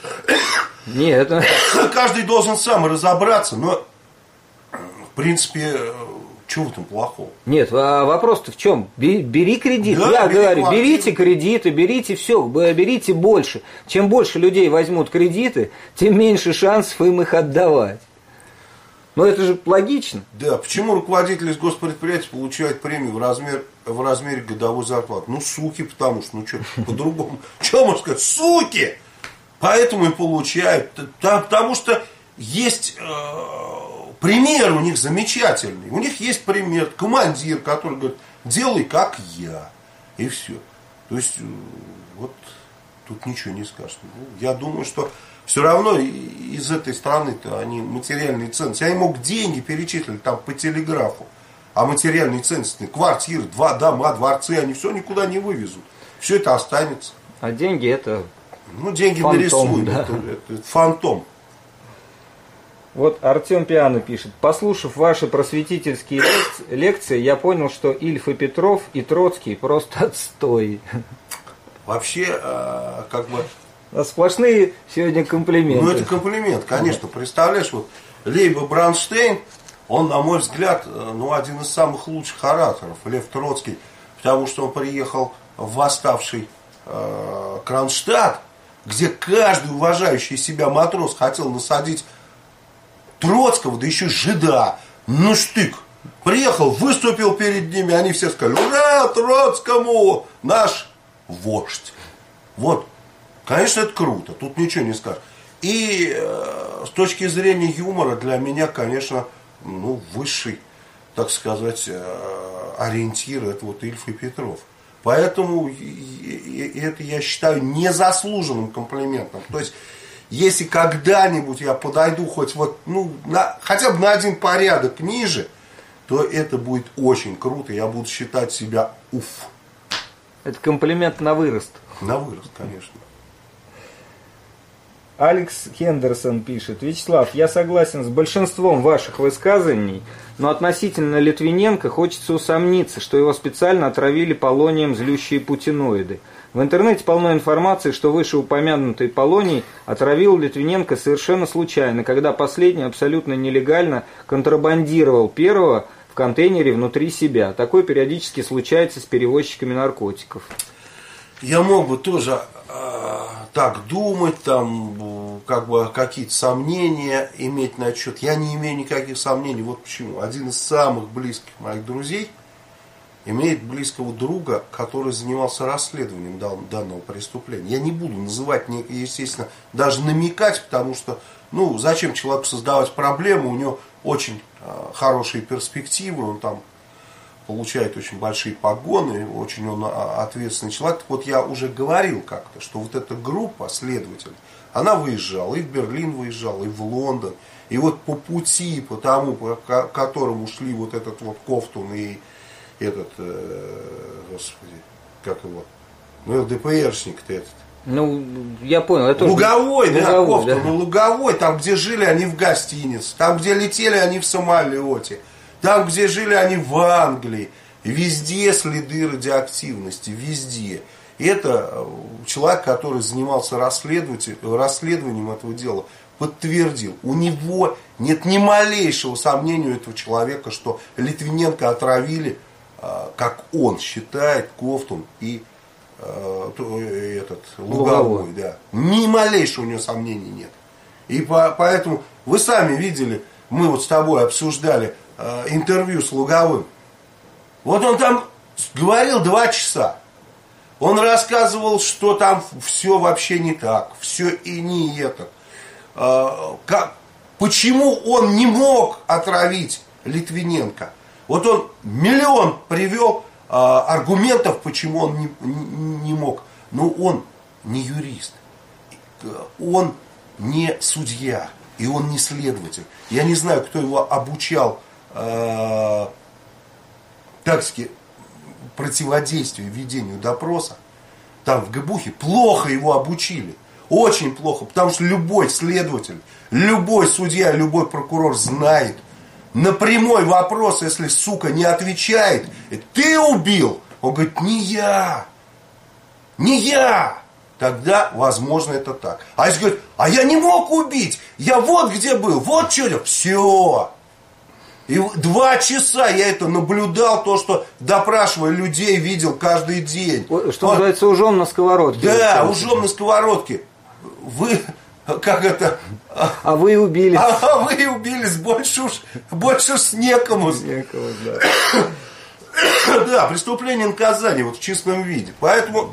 должен сам разобраться, но в принципе, чего в этом плохого? Нет, а вопрос-то в чем? Бери кредит. Да, я говорю, квартиру. берите кредиты, берите все, берите больше. Чем больше людей возьмут кредиты, тем меньше шансов им их отдавать. Но это же логично. Да, почему руководители госпредприятий получают премию в размере годовой зарплаты? Ну, суки, потому что, ну, что по-другому. Что можно сказать? Суки! Поэтому и получают. Потому что есть пример у них замечательный. У них есть пример. Командир, который говорит, делай как я. И все. То есть, вот тут ничего не скажешь. Я думаю, что все равно из этой страны-то они материальные ценности. Они могут деньги перечислить там по телеграфу. А материальные ценности, квартиры, дома, дворцы, они все никуда не вывезут. Все это останется. А деньги это... Ну, деньги фантом, нарисуют. Да. Это фантом. Вот Артем Пиано пишет. Послушав ваши просветительские лекции, я понял, что Ильф и Петров и Троцкий просто отстой. Вообще, как бы... Сплошные сегодня комплименты. Ну, это комплимент, конечно. Представляешь, вот Лейба Бронштейн, он, на мой взгляд, ну, один из самых лучших ораторов, Лев Троцкий, потому что он приехал в восставший Кронштадт, где каждый уважающий себя матрос хотел насадить Троцкого, да еще жида, ну штык. Приехал, выступил перед ними, они все сказали, ура, Троцкому, наш вождь. Вот. Конечно, это круто, тут ничего не скажешь. И с точки зрения юмора для меня, конечно, ну, высший, так сказать, ориентир это вот Ильф и Петров. Поэтому это я считаю незаслуженным комплиментом. То есть, если когда-нибудь я подойду хоть вот, ну, хотя бы на один порядок ниже, то это будет очень круто. Я буду считать себя уф. Это комплимент на вырост. На вырост, конечно. Алекс Хендерсон пишет. Вячеслав, я согласен с большинством ваших высказываний, но относительно Литвиненко хочется усомниться, что его специально отравили полонием злющие путиноиды. В интернете полно информации, что вышеупомянутый полоний отравил Литвиненко совершенно случайно, когда последний абсолютно нелегально контрабандировал первого в контейнере внутри себя. Такое периодически случается с перевозчиками наркотиков. Я мог бы тоже так думать, там, как бы какие-то сомнения иметь на счет. Я не имею никаких сомнений. Вот почему. Один из самых близких моих друзей имеет близкого друга, который занимался расследованием данного преступления. Я не буду называть, естественно, даже намекать, потому что, ну, зачем человеку создавать проблему, у него очень хорошие перспективы, он там получает очень большие погоны, очень он ответственный человек. Так вот, я уже говорил как-то, что вот эта группа следователей, она выезжала, и в Берлин выезжала, и в Лондон. И вот по пути, по тому, по которому шли вот этот вот Ковтун и этот, господи, как его, ну, ЛДПРшник-то этот. Ну, я понял. Это Луговой, да, Ковтун, да. Ну, Луговой, там, где жили они в гостинице, там, где летели они в самолете, там, где жили они в Англии, везде следы радиоактивности, везде. И это человек, который занимался расследованием этого дела, подтвердил. У него нет ни малейшего сомнения у этого человека, что Литвиненко отравили, как он считает, Ковтун и этот Луговой. Да. Ни малейшего у него сомнений нет. И поэтому вы сами видели, мы вот с тобой обсуждали интервью с Луговым. Вот он там говорил 2 часа. Он рассказывал, что там все вообще не так, все и не это. Почему он не мог отравить Литвиненко? Вот он миллион привел аргументов, почему он не мог. Но он не юрист, он не судья, и он не следователь. Я не знаю, кто его обучал так-таки противодействию, ведению допроса. Там в ГБУХе плохо его обучили. Очень плохо, потому что любой следователь, любой судья, любой прокурор знает, на прямой вопрос, если сука не отвечает, ты убил? Он говорит, не я, не я. Тогда, возможно, это так. А если говорит, а я не мог убить, я вот где был, вот что делал, все. И 2 часа я это наблюдал, то, что допрашивая людей, видел каждый день. Что называется, ужом на сковородке. Да, ужом на сковородке. Вы, как это... А вы убили. А вы убились, больше уж с некому. Да. Да, преступление наказания, вот в чистом виде. Поэтому...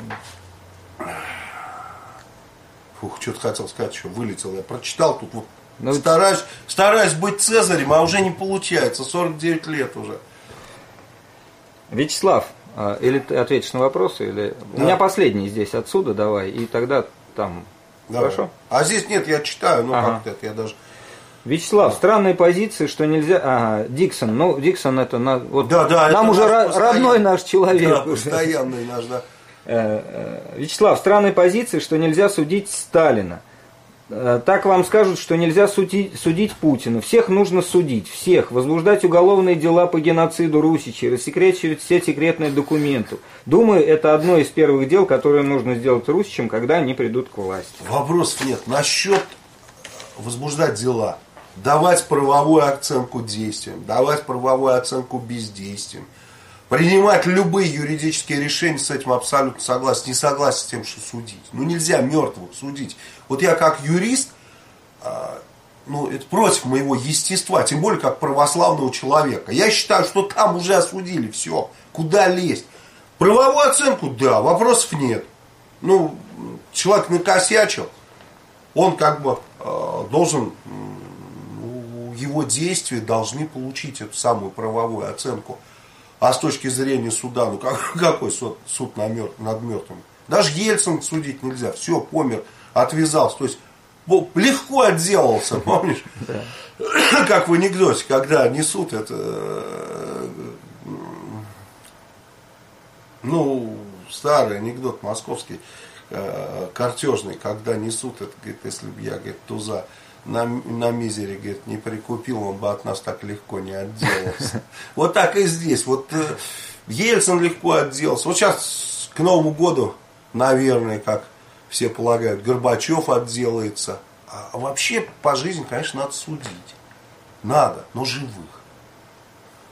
Фух, что-то хотел сказать, что вылетел. Я прочитал тут вот. Ну, стараюсь быть Цезарем, а уже не получается. 49 лет уже. Вячеслав, или ты ответишь на вопросы, или... Да. У меня последний здесь отсюда давай, и тогда там... Давай. Хорошо? А здесь нет, я читаю, ну ага. как-то я даже... Вячеслав, странные позиции, что нельзя... Ага, Диксон, ну, Диксон это... Вот, да, нам уже родной наш человек. Да, постоянный наш, да. Вячеслав, странные позиции, что нельзя судить Сталина. Так вам скажут, что нельзя судить Путина. Всех нужно судить, всех. Возбуждать уголовные дела по геноциду русичей, рассекречивать все секретные документы. Думаю, это одно из первых дел, которые нужно сделать русичам, когда они придут к власти. Вопросов нет. Насчет возбуждать дела, давать правовую оценку действиям, давать правовую оценку бездействиям, принимать любые юридические решения, с этим абсолютно согласен. Не согласен с тем, что судить. Ну нельзя мертвых судить. Вот я как юрист, ну это против моего естества, тем более как православного человека. Я считаю, что там уже осудили, все, куда лезть. Правовую оценку, да, вопросов нет. Ну, человек накосячил, он как бы должен, его действия должны получить эту самую правовую оценку. А с точки зрения суда, ну какой суд над мертвым? Даже Ельцин судить нельзя, все, помер, отвязался. То есть легко отделался, помнишь? Как в анекдоте, когда несут это, ну, старый анекдот московский, картежный, когда несут это, говорит, если бы я, говорит, туза на мизере, говорит, не прикупил, он бы от нас так легко не отделался. Вот так и здесь. Вот Ельцин легко отделался. Вот сейчас к Новому году, наверное, как все полагают, Горбачев отделается. А вообще по жизни, конечно, надо судить. Надо, но живых.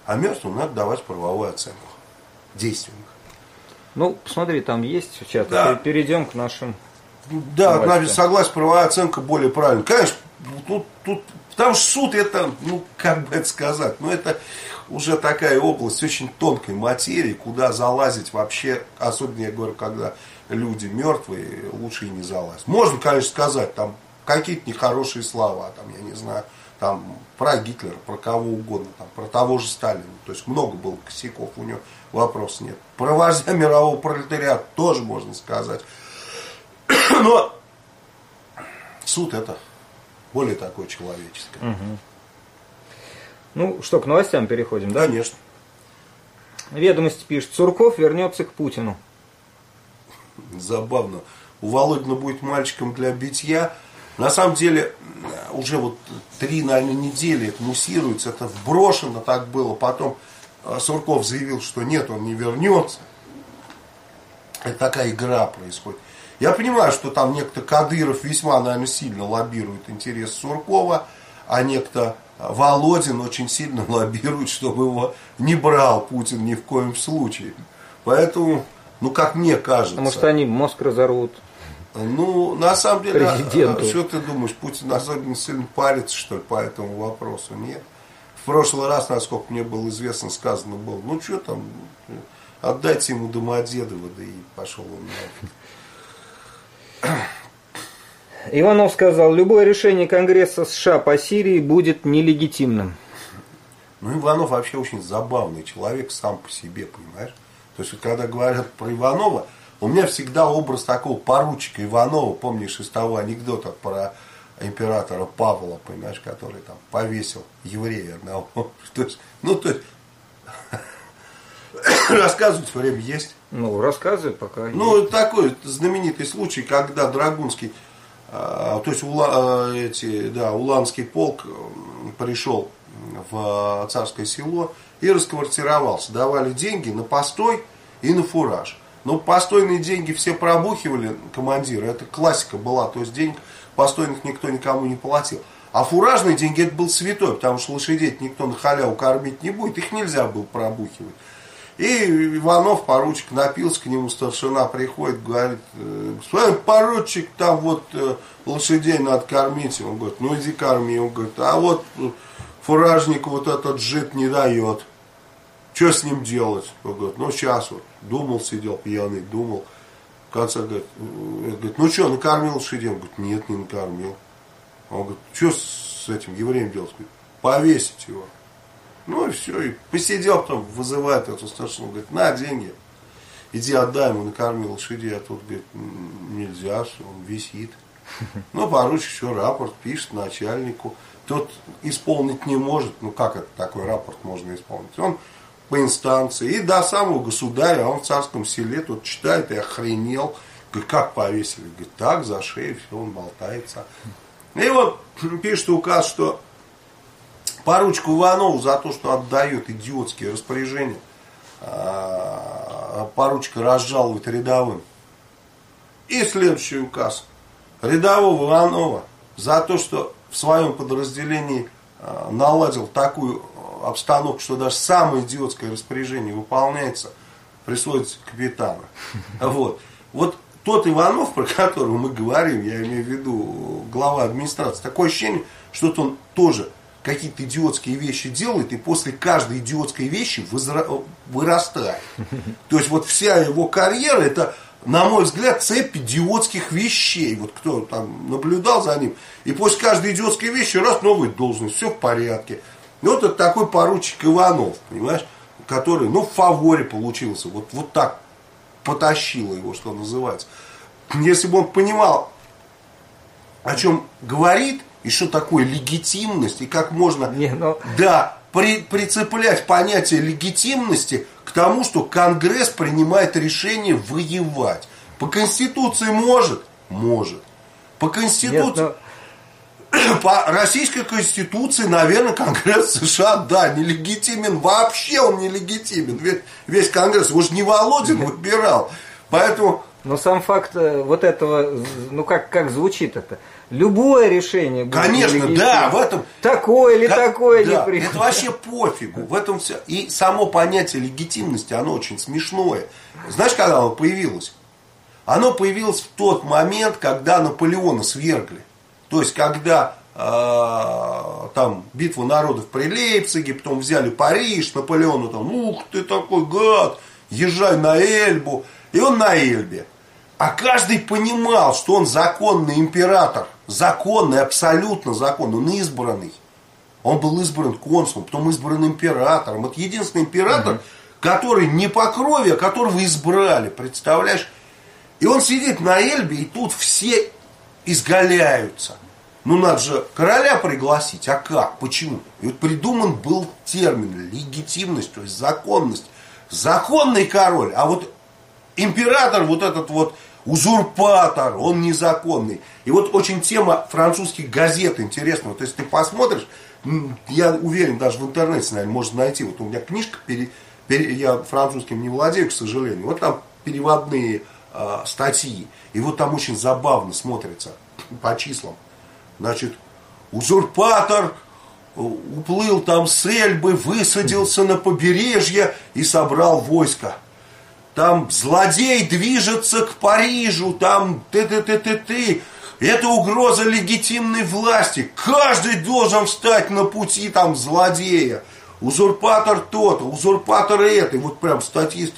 А мертвым надо давать правовую оценку действиям. Ну, посмотри, там есть сейчас. Да. Перейдем к нашим. Да, значит, согласен, правовая оценка более правильная. Конечно, тут потому что суд это, ну, как бы это сказать, ну, это уже такая область очень тонкой материи, куда залазить вообще, особенно, я говорю, когда люди мертвые, лучше и не залазить. Можно, конечно, сказать, там, какие-то нехорошие слова, там, я не знаю, там, про Гитлера, про кого угодно, там, про того же Сталина. То есть много было косяков, у него вопросов нет. Про вождя мирового пролетариата тоже можно сказать. Но суд это более такое человеческое. Угу. Ну что, к новостям переходим, да? Конечно. Ведомости пишет, Сурков вернется к Путину. Забавно. У Володина будет мальчиком для битья. На самом деле, уже вот 3, наверное, недели это муссируется, это вброшено так было. Потом Сурков заявил, что нет, он не вернется. Это такая игра происходит. Я понимаю, что там некто Кадыров весьма, наверное, сильно лоббирует интерес Суркова, а некто Володин очень сильно лоббирует, чтобы его не брал Путин ни в коем случае. Поэтому, ну, как мне кажется... Может, они мозг разорвут? Ну, на самом деле, президенту. Что ты думаешь, Путин особенно сильно парится, что ли, по этому вопросу? Нет. В прошлый раз, насколько мне было известно, сказано было, ну, что там, отдайте ему Домодедово, да и пошел он нафиг. Иванов сказал, любое решение Конгресса США по Сирии будет нелегитимным. Ну, Иванов вообще очень забавный человек сам по себе, понимаешь? То есть, когда говорят про Иванова, у меня всегда образ такого поручика Иванова, помнишь, из того анекдота про императора Павла, понимаешь, который там повесил еврея одного. То есть, рассказывать время есть. Ну, рассказывай пока. Ну, такой знаменитый случай, когда Драгунский, то есть Уланский полк пришел в Царское Село и расквартировался. Давали деньги на постой и на фураж. Но постойные деньги все пробухивали командиры, это классика была, то есть денег постойных никто никому не платил. А фуражные деньги это был святой, потому что лошадей никто на халяву кормить не будет, их нельзя было пробухивать. И Иванов, поручик, напился, к нему старшина приходит, говорит, господин поручик, там вот лошадей надо кормить. Он говорит, ну иди корми. Он говорит, а вот фуражник вот этот жид не дает. Что с ним делать? Он говорит, ну сейчас вот. Думал, сидел пьяный, думал. В конце говорит, ну что, накормил лошадей? Он говорит, нет, не накормил. Он говорит, что с этим евреем делать? Говорит, повесить его. Ну и все, и посидел, потом вызывает эту старшину, говорит, на деньги, иди отдай ему, накорми лошадей, а тут, говорит, нельзя, он висит. Ну, поручик еще рапорт пишет начальнику, тот исполнить не может, ну как это такой рапорт можно исполнить? Он по инстанции, и до самого государя, а он в Царском Селе, тот читает и охренел, говорит, как повесили? Говорит, так, за шею, все, он болтается. И вот пишет указ, что поручику Иванову за то, что отдает идиотские распоряжения, поручика разжаловать рядовым. И следующий указ. Рядового Иванова за то, что в своем подразделении наладил такую обстановку, что даже самое идиотское распоряжение выполняется, присвоится капитана. Вот тот Иванов, про которого мы говорим, я имею в виду глава администрации, такое ощущение, что он тоже какие-то идиотские вещи делает, и после каждой идиотской вещи вырастает. То есть вот вся его карьера, это, на мой взгляд, цепь идиотских вещей. Вот кто там наблюдал за ним, и после каждой идиотской вещи раз новая должность, все в порядке. И вот это такой поручик Иванов, понимаешь, который, ну, в фаворе получился, вот так потащило его, что называется. Если бы он понимал, о чем говорит, и что такое легитимность, и как можно прицеплять понятие легитимности к тому, что Конгресс принимает решение воевать. По Конституции может? Может. По Конституции... По российской Конституции, наверное, Конгресс США, да, нелегитимен. Вообще он нелегитимен. Весь Конгресс, его же не Володин выбирал. Поэтому Но сам факт вот этого, ну как звучит это? Любое решение будет. Конечно, да, в этом... Такое или такое да, не принято. Это вообще пофигу. В этом все. И само понятие легитимности, оно очень смешное. Знаешь, когда оно появилось? Оно появилось в тот момент, когда Наполеона свергли. То есть, когда там битва народов при Лейпциге, потом взяли Париж, Наполеону там, ух ты такой гад, езжай на Эльбу. И он на Эльбе. А каждый понимал, что он законный император. Законный, абсолютно законный. Он избранный. Он был избран консулом, потом избран императором. Это единственный император, который не по крови, а которого избрали. Представляешь? И он сидит на Эльбе, и тут все изгаляются. Ну, надо же короля пригласить. А как? Почему? И вот придуман был термин легитимность, то есть законность. Законный король. А вот император, вот этот вот узурпатор, он незаконный. И вот очень тема французских газет интересная. Вот если ты посмотришь, я уверен, даже в интернете, наверное, можно найти. Вот у меня книжка, я французским не владею, к сожалению. Вот там переводные статьи. И вот там очень забавно смотрится по числам. Значит, узурпатор уплыл там с Эльбы, высадился на побережье и собрал войско. Там злодей движется к Парижу, там ты. Это угроза легитимной власти. Каждый должен встать на пути там злодея. Узурпатор то-то, узурпатор это. И вот прям статьи.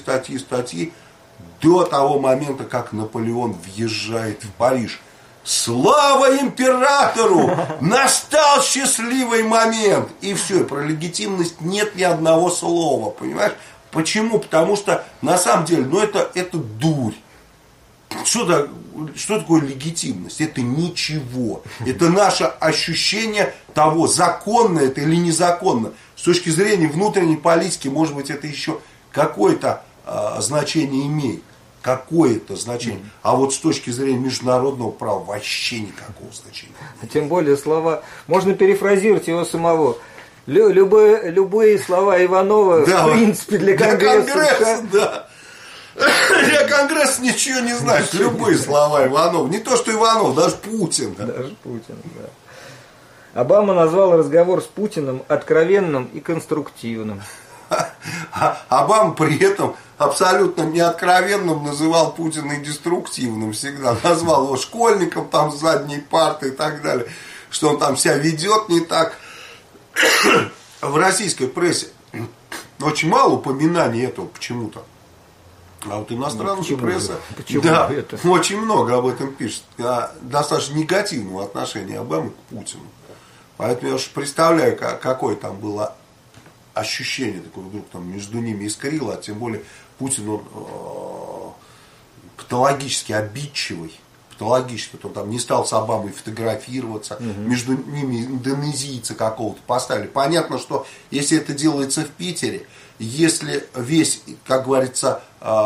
До того момента, как Наполеон въезжает в Париж. Слава императору! Настал счастливый момент! И все, и про легитимность нет ни одного слова, понимаешь? Почему? Потому что, на самом деле, это дурь. Что такое легитимность? Это ничего. Это наше ощущение того, законно это или незаконно. С точки зрения внутренней политики, может быть, это еще какое-то значение имеет. Какое-то значение. А вот с точки зрения международного права вообще никакого значения. А тем более слова. Можно перефразировать его самого. Любые слова Иванова, да, в принципе, для Конгресса. Да. Для Конгресса ничего не значит. Любые слова Иванова. Не то, что Иванов, даже Путин. Даже Путин, да. Обама назвал разговор с Путиным откровенным и конструктивным. Обама при этом абсолютно неоткровенным называл Путина и деструктивным всегда. Назвал его школьником там с задней парты и так далее. Что он там себя ведет не так. В российской прессе очень мало упоминаний этого почему-то. А вот иностранная пресса, да, очень много об этом пишет. Достаточно негативного отношения Обамы к Путину. Поэтому я уж представляю, какое там было ощущение такое вдруг там между ними искрило, а тем более Путин, он патологически обидчивый, патологически, он там не стал с Обамой фотографироваться, между ними индонезийца какого-то поставили. Понятно, что если это делается в Питере, если весь, как говорится,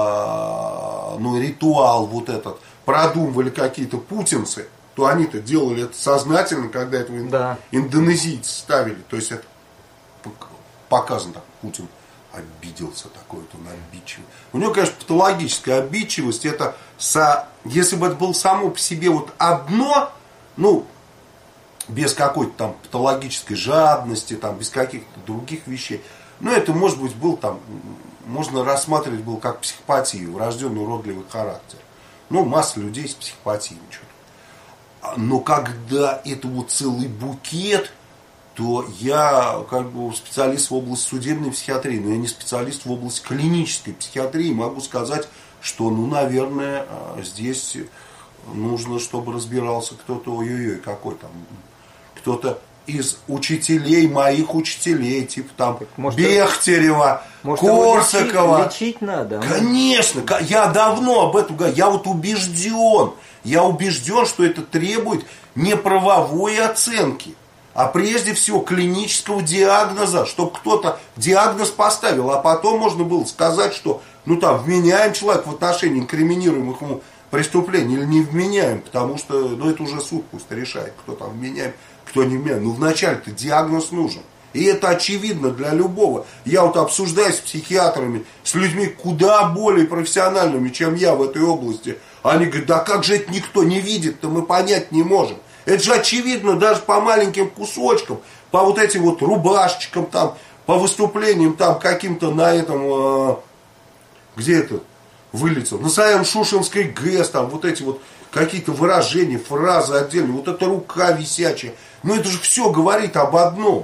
ритуал вот этот продумывали какие-то путинцы, то они-то делали это сознательно, когда этого индонезийца ставили. То есть это показано так, Путин обиделся, такой вот он обидчивый. У него, конечно, патологическая обидчивость, это если бы это было само по себе вот одно, без какой-то там патологической жадности, там, без каких-то других вещей, это, может быть, был там, можно рассматривать было как психопатию, врожденный уродливый характер. Масса людей с психопатией. Но когда это вот целый букет, то я специалист в области судебной психиатрии, но я не специалист в области клинической психиатрии. Могу сказать, что, наверное, здесь нужно, чтобы разбирался кто-то, ой-ой-ой, какой там, кто-то из учителей, моих учителей, типа там Бехтерева, Корсакова. Лечить надо. Конечно, я давно об этом говорю, я вот убежден, что это требует не правовой оценки, а прежде всего клинического диагноза, чтобы кто-то диагноз поставил, а потом можно было сказать, что вменяем человек в отношении инкриминируемых ему преступлений или не вменяем, потому что это уже суд пусть решает, кто там вменяем, кто не вменяем. Вначале-то диагноз нужен. И это очевидно для любого. Я вот обсуждаю с психиатрами, с людьми куда более профессиональными, чем я в этой области. Они говорят, да как же это никто не видит-то, мы понять не можем. Это же очевидно даже по маленьким кусочкам, по вот этим вот рубашечкам, там, по выступлениям там каким-то на этом, где это вылетел, на своем Шушенской ГЭС, там вот эти вот какие-то выражения, фразы отдельные, вот эта рука висячая. Ну это же все говорит об одном.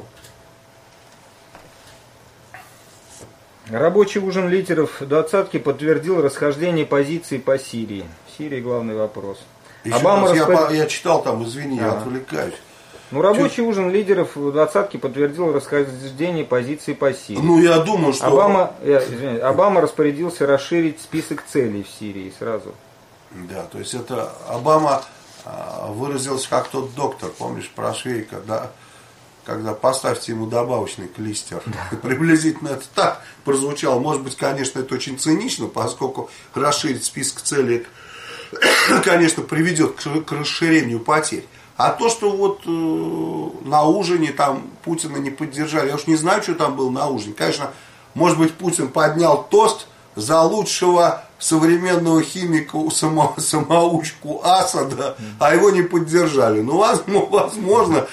Рабочий ужин лидеров двадцатки подтвердил расхождение позиций по Сирии. В Сирии главный вопрос. Еще Обама раз, я читал там, извини, я отвлекаюсь. Ну, рабочий ужин лидеров двадцатки подтвердил расхождение позиций по Сирии. Ну, я думаю, что... Обама распорядился расширить список целей в Сирии сразу. Да, то есть это Обама выразился как тот доктор, помнишь, про Швейка, да? Когда поставьте ему добавочный клистер. Да. Приблизительно это так прозвучало. Может быть, конечно, это очень цинично, поскольку расширить список целей, конечно, приведет к расширению потерь. А то, что вот на ужине там Путина не поддержали, я уж не знаю, что там было на ужине. Конечно, может быть, Путин поднял тост за лучшего современного химика, самоучку Асада, а его не поддержали. Ну, возможно,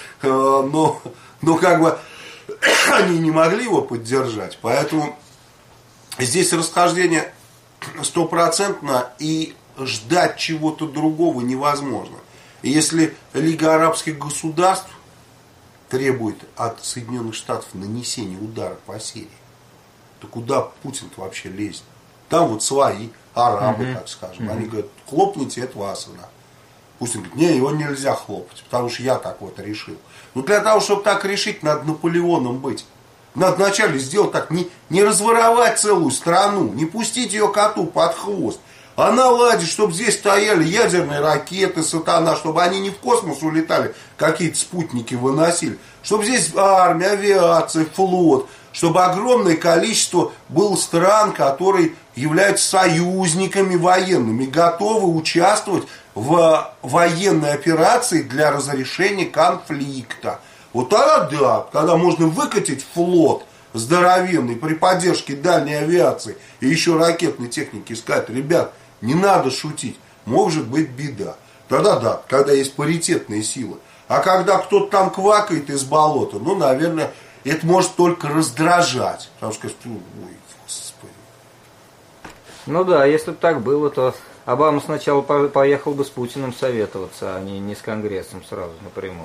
но как бы они не могли его поддержать. Поэтому здесь расхождение стопроцентно, и ждать чего-то другого невозможно. И если Лига арабских государств требует от Соединенных Штатов нанесения удара по Сирии, то куда Путин-то вообще лезет? Там вот свои арабы, так скажем. Они говорят, хлопните этого Асада. Путин говорит, не, его нельзя хлопать, потому что я так вот решил. Но для того, чтобы так решить, надо Наполеоном быть. Надо вначале сделать так, не разворовать целую страну, не пустить ее коту под хвост, а наладить, чтобы здесь стояли ядерные ракеты, сатана, чтобы они не в космос улетали, какие-то спутники выносили, чтобы здесь армия, авиация, флот, чтобы огромное количество было стран, которые являются союзниками военными, готовы участвовать в военной операции для разрешения конфликта. Вот тогда да, когда можно выкатить флот здоровенный при поддержке дальней авиации и еще ракетной техники, сказать, ребят, не надо шутить, может быть беда. Тогда да, когда есть паритетные силы. А когда кто-то там квакает из болота, ну, наверное, это может только раздражать. Потому что, ой, господи. Ну да, если бы так было, то Обама сначала поехал бы с Путиным советоваться, а не с Конгрессом сразу напрямую.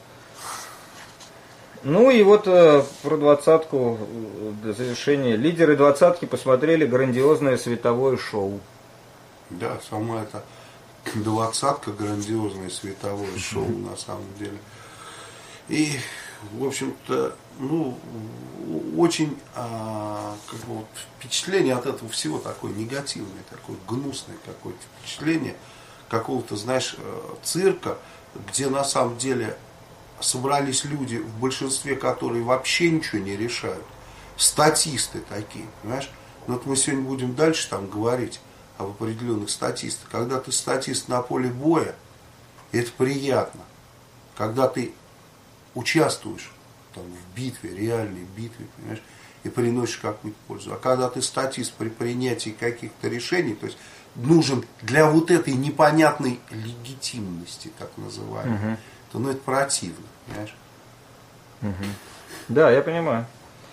Ну и вот про двадцатку до завершения. Лидеры двадцатки посмотрели грандиозное световое шоу. Да, сама эта двадцатка грандиозное световое шоу на самом деле. И, в общем-то, ну, очень как бы, вот, впечатление от этого всего такое негативное, такое гнусное какое-то впечатление какого-то, знаешь, цирка, где на самом деле собрались люди, в большинстве которые вообще ничего не решают. Статисты такие, понимаешь? Но вот мы сегодня будем дальше там говорить об определенных статистах. Когда ты статист на поле боя, это приятно. Когда ты участвуешь там, в битве, реальной битве, понимаешь, и приносишь какую-то пользу. А когда ты статист при принятии каких-то решений, то есть нужен для вот этой непонятной легитимности, так называемой, то ну, это противно, понимаешь? Да, я понимаю.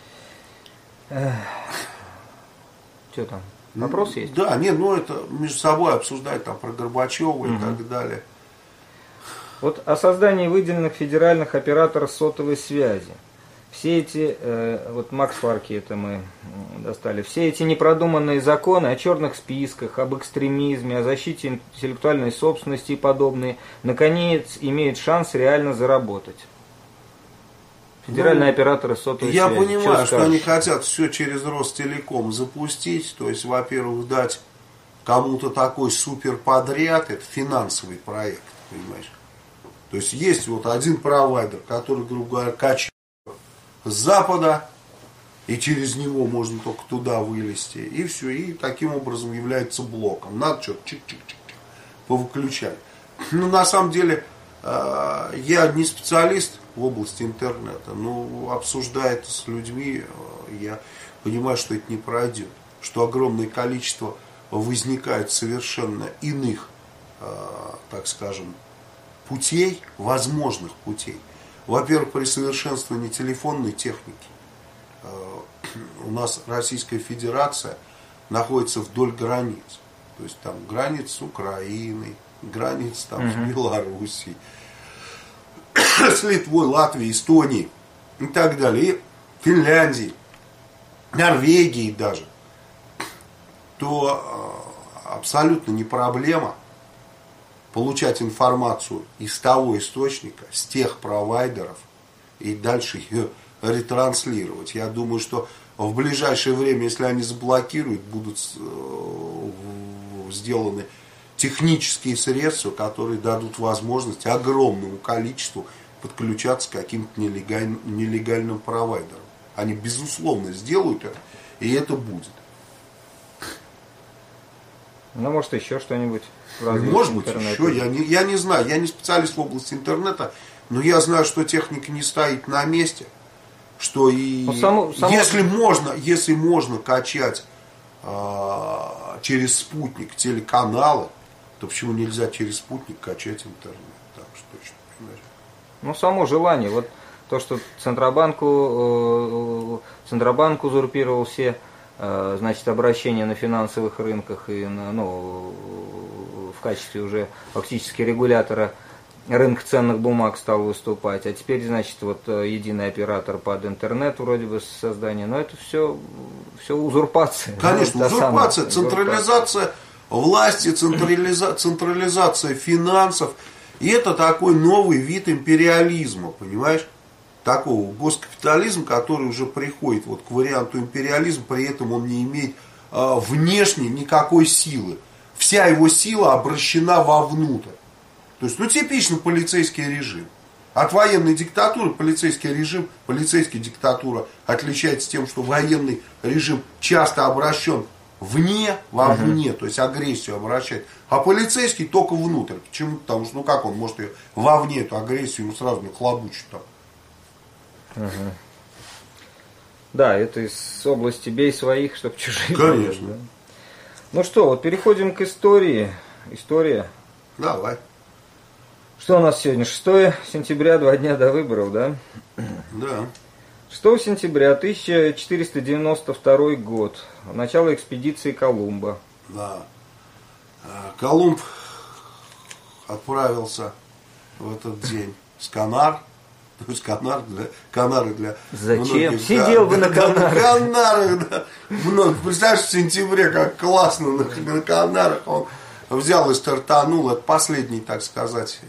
Что там? Вопрос есть? Да, нет, ну это между собой обсуждать там про Горбачева и так далее. Вот о создании выделенных федеральных операторов сотовой связи. Все эти, вот Макс Фарки это мы достали, все эти непродуманные законы о черных списках, об экстремизме, о защите интеллектуальной собственности и подобные, наконец, имеют шанс реально заработать. Федеральные операторы сотовой я связи. Я понимаю, что они хотят все через Ростелеком запустить, то есть, во-первых, дать кому-то такой суперподряд, это финансовый проект, понимаешь. То есть вот один провайдер, который, грубо говоря, качает с запада, и через него можно только туда вылезти, и все, и таким образом является блоком. Надо что-то чик-чик-чик повыключать. Ну, на самом деле, я не специалист в области интернета, но обсуждая это с людьми, я понимаю, что это не пройдет, что огромное количество возникает совершенно иных, так скажем, путей, возможных путей. Во-первых, при совершенствовании телефонной техники у нас Российская Федерация находится вдоль границ. То есть там границ с Украиной, границ там с Белоруссией, с Литвой, Латвией, Эстонией и так далее. И Финляндии, Норвегии даже. То абсолютно не проблема получать информацию из того источника, с тех провайдеров и дальше ее ретранслировать. Я думаю, что в ближайшее время, если они заблокируют, будут сделаны технические средства, которые дадут возможность огромному количеству подключаться к каким-то нелегальным провайдерам. Они, безусловно, сделают это, и это будет. Ну, может, еще что-нибудь. Может быть, еще. Я не знаю, я не специалист в области интернета, но я знаю, что техника не стоит на месте. Что и если можно качать через спутник телеканалы, то почему нельзя через спутник качать интернет? Так что точно, понимаешь? Ну, само желание. Вот то, что Центробанк узурпировал все, значит, обращения на финансовых рынках и в качестве уже фактически регулятора рынка ценных бумаг стал выступать, а теперь, значит, вот единый оператор под интернет вроде бы создание, но это все узурпация. Конечно, узурпация, централизация власти, централизация финансов, и это такой новый вид империализма, понимаешь? Такого госкапитализма, который уже приходит вот к варианту империализма, при этом он не имеет внешне никакой силы. Вся его сила обращена вовнутрь. То есть, типично полицейский режим. От военной диктатуры полицейский режим, полицейская диктатура отличается тем, что военный режим часто обращен вовне, то есть агрессию обращает, а полицейский только внутрь. Почему? Потому что, как он может ее вовне, эту агрессию, ему сразу нахлобучить там. Да, это из области бей своих, чтоб чужие. Конечно. Да? Ну что, вот переходим к истории. История. Давай. Что у нас сегодня? 6 сентября, 2 дня до выборов, да? Да. 6 сентября 1492 год. Начало экспедиции Колумба. Да. Колумб отправился в этот день с Канар. То есть Канары для Зачем? многих, Сидел бы на Канарах. Канарах, да. Представляешь, в сентябре как классно на Канарах он взял и стартанул. Это последний, так сказать,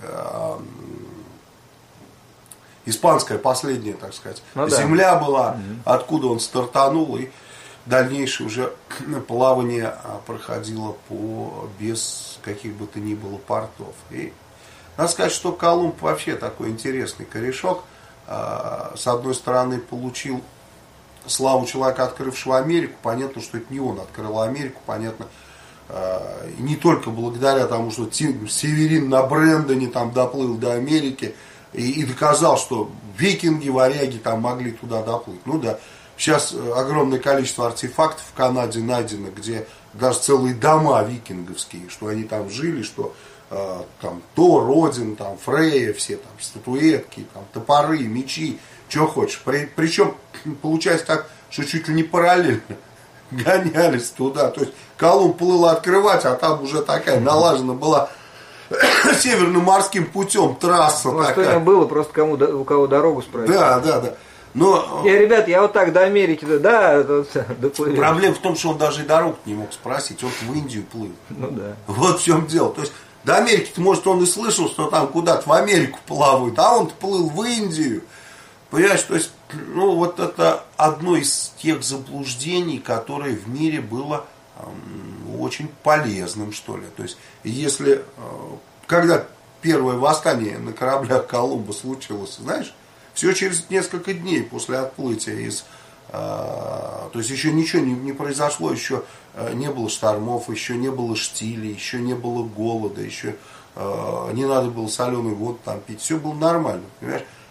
испанская последняя, так сказать, земля была, откуда он стартанул, и дальнейшее уже плавание проходило без каких бы то ни было портов. И надо сказать, что Колумб вообще такой интересный корешок. С одной стороны, получил славу человека, открывшего Америку. Понятно, что это не он открыл Америку. Понятно, не только благодаря тому, что Северин на Брэндоне там доплыл до Америки и доказал, что викинги, варяги там могли туда доплыть. Ну да, сейчас огромное количество артефактов в Канаде найдено, где даже целые дома викинговские, что они там жили, что там Тор, Один, там Фрейя, все там статуэтки, там топоры, мечи, что хочешь. Причем получается так, что чуть ли не параллельно гонялись туда. То есть Колумб плыл открывать, а там уже такая налажена была северным морским путем трасса. Ну, такая. Что было, просто у кого дорогу спросить. Да. Но, ребят, я вот так до Америки, доплыву. Проблема в том, что он даже и дорогу не мог спросить, он в Индию плыл. Ну да. Вот в чем дело. То есть до Америки-то, может, он и слышал, что там куда-то в Америку плавают, а он-то плыл в Индию. Понимаешь, то есть, вот это одно из тех заблуждений, которое в мире было очень полезным, что ли. То есть, если, когда первое восстание на кораблях Колумба случилось, знаешь, все через несколько дней после отплытия то есть еще ничего не произошло, еще не было штормов, еще не было штилей, еще не было голода, еще не надо было соленую воду там пить, все было нормально, понимаешь?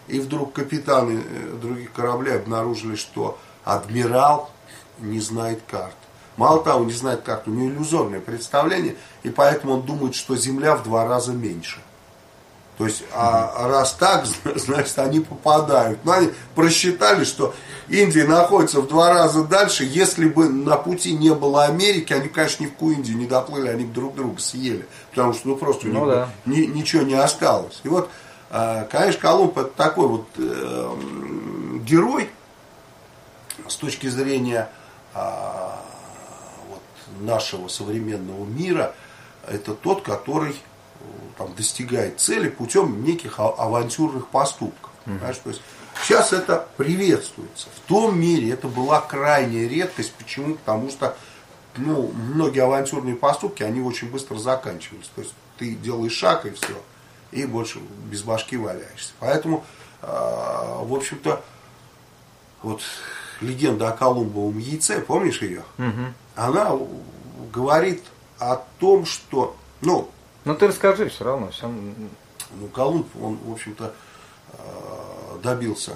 И вдруг капитаны других кораблей обнаружили, что адмирал не знает карт. Мало того, не знает карту, у него иллюзорное представление, и поэтому он думает, что Земля в 2 раза меньше. То есть, а раз так, значит, они попадают. Но они просчитали, что Индия находится в 2 раза дальше. Если бы на пути не было Америки, они, конечно, ни в какую Индию не доплыли, они бы друг друга съели. Потому что, просто у них ничего не осталось. И вот, конечно, Колумб это такой вот герой с точки зрения нашего современного мира. Это тот, который достигает цели путем неких авантюрных поступков. То есть сейчас это приветствуется. В том мире это была крайняя редкость. Почему? Потому что многие авантюрные поступки, они очень быстро заканчивались. То есть ты делаешь шаг и все. И больше без башки валяешься. Поэтому, в общем-то, вот легенда о Колумбовом яйце, помнишь ее? Она говорит о том, что... ты расскажи все равно. Колумб, он, в общем-то, добился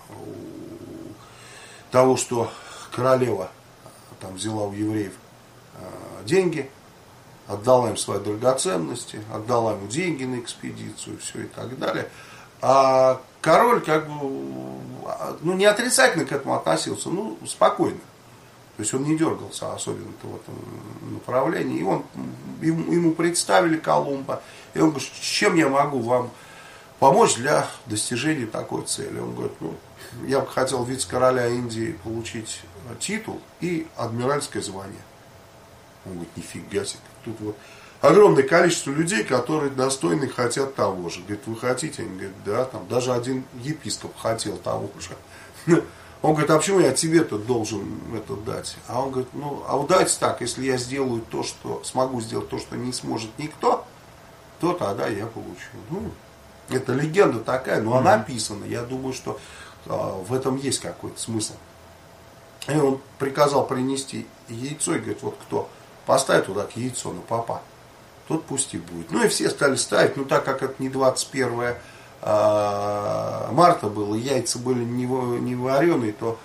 того, что королева взяла у евреев деньги, отдала им свои драгоценности, отдала ему деньги на экспедицию, все и так далее. А король не отрицательно к этому относился, спокойно. То есть он не дергался особенно-то в этом направлении. И ему представили Колумба. И он говорит, чем я могу вам помочь для достижения такой цели? Он говорит, я бы хотел вице-короля Индии получить титул и адмиральское звание. Он говорит, нифига себе. Тут вот огромное количество людей, которые достойны хотят того же. Говорит, вы хотите? Они говорят, да, даже один епископ хотел того же. Он говорит, а почему я тебе-то должен это дать? А он говорит, вот давайте так, если я сделаю то, что смогу сделать то, что не сможет никто, то тогда я получу. Это легенда такая, но она написана. Я думаю, что в этом есть какой-то смысл. И он приказал принести яйцо и говорит, вот кто поставит вот так яйцо на попа, тот пусть и будет. И все стали ставить, так как это не 21 марта было, яйца были не вареные, то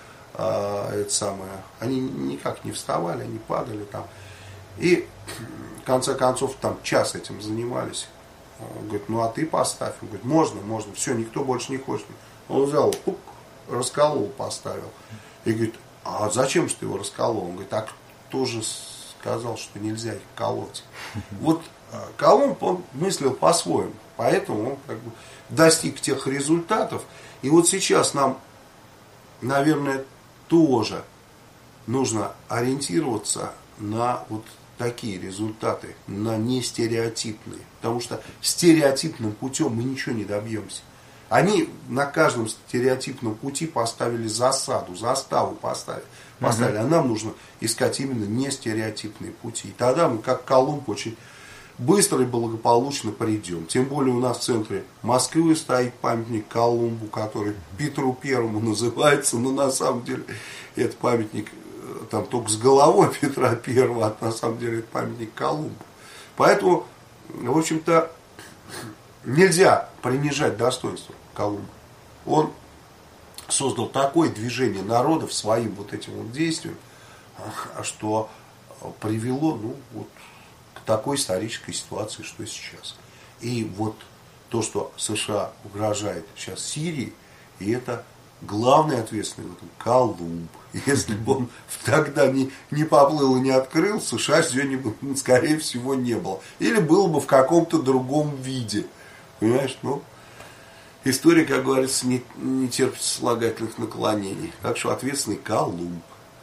они никак не вставали, они падали там. И в конце концов час этим занимались. Он говорит, а ты поставь. Он говорит, можно, все, никто больше не хочет. Он взял, расколол, поставил. И говорит, а зачем же ты его расколол? Он говорит, кто же сказал, что нельзя их колоть? Вот Колумб, он мыслил по-своему, поэтому он достиг тех результатов. И вот сейчас нам, наверное, тоже нужно ориентироваться на вот такие результаты, на нестереотипные. Потому что стереотипным путем мы ничего не добьемся. Они на каждом стереотипном пути поставили заставу поставили. А нам нужно искать именно нестереотипные пути. И тогда мы, как Колумб, очень быстро и благополучно придем. Тем более у нас в центре Москвы стоит памятник Колумбу, который Петру Первому называется, но на самом деле это памятник только с головой Петра Первого, а на самом деле это памятник Колумбу. Поэтому, в общем-то, нельзя принижать достоинство Колумба. Он создал такое движение народов своим вот этим вот действием, что привело к такой исторической ситуации, что сейчас. И вот то, что США угрожает сейчас Сирии, и это главный ответственный в этом Колумб. Если бы он тогда не поплыл и не открыл, США сегодня бы, скорее всего, не было. Или было бы в каком-то другом виде. Понимаешь, история, как говорится, не терпит слагательных наклонений. Так что ответственный Колумб.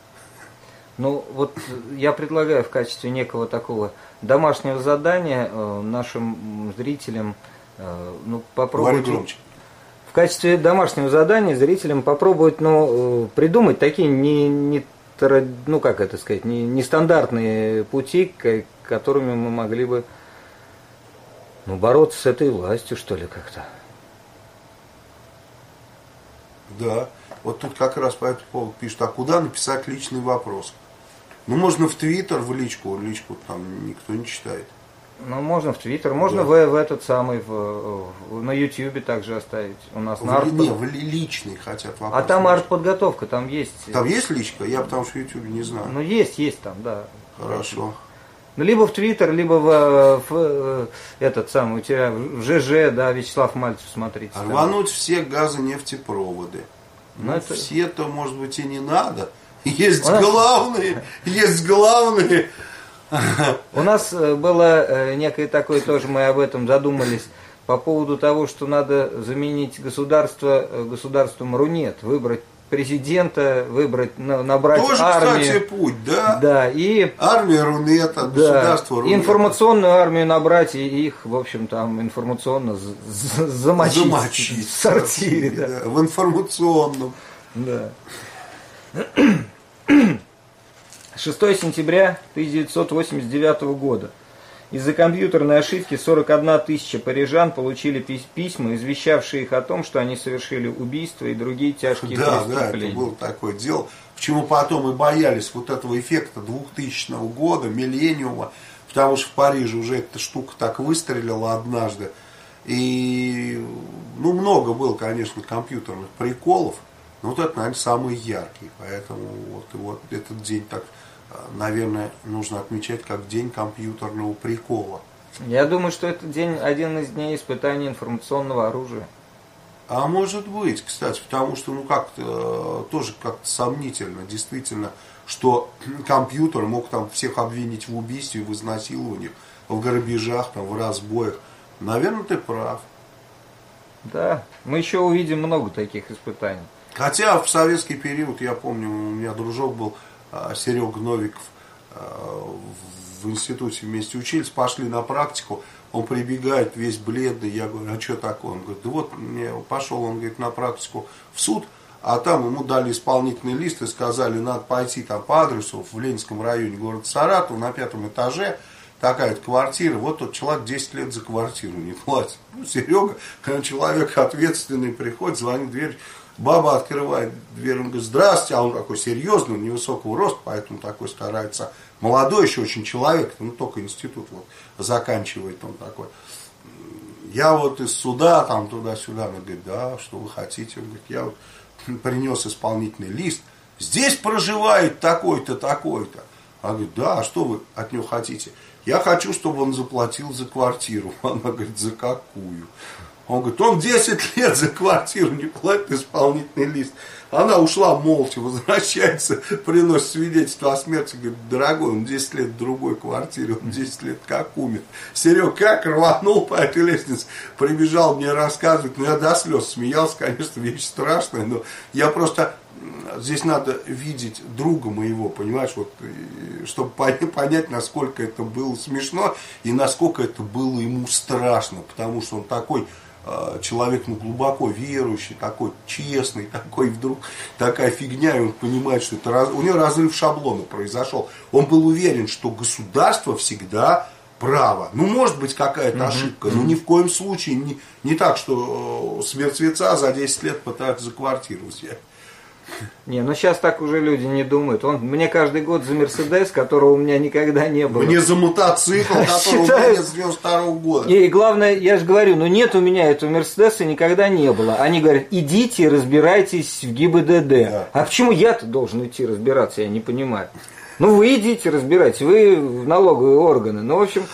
Я предлагаю в качестве некого такого домашнего задания нашим зрителям попробовать... Говори громче. В качестве домашнего задания зрителям попробовать придумать такие нестандартные пути, которыми мы могли бы бороться с этой властью, что ли, как-то. Да, вот тут как раз по этому поводу пишут, а куда написать личный вопрос? Можно в Твиттер, в личку там никто не читает. Ну, можно в Твиттер, можно в этот самый, на Ютьюбе также оставить. У нас на в личный хотят вопрос. А там артподготовка, там есть. Там есть личка? Я потому что в Ютьюбе не знаю. Ну, есть там, да. Хорошо. Ну, либо в Твиттер, либо в этот самый, у тебя в ЖЖ, да, Вячеслав Мальцев, смотрите. Рвануть все газонефтепроводы. Ну, это... все-то, может быть, и не надо. Есть главные. У нас было некое такое, тоже мы об этом задумались, по поводу того, что надо заменить государство государством Рунет, выбрать президента, выбрать, набрать тоже, армию. Тоже, кстати, путь, да? Да, и... Армия Рунета, да, государство Рунета. Информационную армию набрать и их, в общем, там информационно замочить в сортире. Да. В информационном. Да. 6 сентября 1989 года. Из-за компьютерной ошибки 41 тысяча парижан получили письма, извещавшие их о том, что они совершили убийство и другие тяжкие преступления. Да, это было такое дело. Почему потом и боялись вот этого эффекта 2000 года, миллениума, потому что в Париже уже эта штука так выстрелила однажды. И, ну, много было, конечно, компьютерных приколов, но вот это, наверное, самый яркий. Поэтому вот этот день так... наверное, нужно отмечать как день компьютерного прикола. Я думаю, что это один из дней испытания информационного оружия. А может быть, кстати, потому что, ну, как-то, тоже как-то сомнительно, действительно, что компьютер мог там всех обвинить в убийстве, в изнасиловании, в грабежах, там, в разбоях. Наверное, ты прав. Да, мы еще увидим много таких испытаний. Хотя в советский период, я помню, у меня дружок был, Серега Новиков, в институте вместе учились, пошли на практику, он прибегает весь бледный, я говорю, а что такое? Он говорит, да вот, мне пошел, он говорит, на практику в суд, а там ему дали исполнительный лист и сказали, надо пойти там по адресу в Ленинском районе города Саратов, на 5-м этаже, такая-то квартира, вот тот человек 10 лет за квартиру не платит. Ну, Серега, человек ответственный, приходит, звонит в дверь, баба открывает дверь, он говорит, здравствуйте, а он такой серьезный, он невысокого роста, поэтому такой старается, молодой еще очень человек, ну только институт вот заканчивает, он такой, я вот из суда, там туда-сюда, он говорит, да, что вы хотите, он говорит, я вот принес исполнительный лист, здесь проживает такой-то, такой-то, она говорит, да, а что вы от него хотите, я хочу, чтобы он заплатил за квартиру, она говорит, за какую? Он говорит, он 10 лет за квартиру не платит, исполнительный лист. Она ушла молча, возвращается, приносит свидетельство о смерти. Говорит, дорогой, он 10 лет в другой квартире, он 10 лет как умер. Серега как рванул по этой лестнице, прибежал мне рассказывать. Ну, я до слез смеялся, конечно, вещь страшная, но я просто... Здесь надо видеть друга моего, понимаешь, вот, чтобы понять, насколько это было смешно и насколько это было ему страшно, потому что он такой человек, ну, глубоко верующий, такой честный, такой вдруг такая фигня, и он понимает, что это у него разрыв шаблона произошел. Он был уверен, что государство всегда право. Ну, может быть, какая-то ошибка, но ни в коем случае не так, что с мертвеца за 10 лет пытаются за квартиру взять. Не, ну сейчас так уже люди не думают. Мне каждый год за Мерседес, которого у меня никогда не было. Мне за мотоцикл, которого у меня нет с 92-го года. И главное, я же говорю, ну нет у меня этого Мерседеса, никогда не было. Они говорят, идите разбирайтесь в ГИБДД. Да. А почему я-то должен идти разбираться, я не понимаю. Ну вы идите разбирайтесь, вы в налоговые органы. Ну, в общем,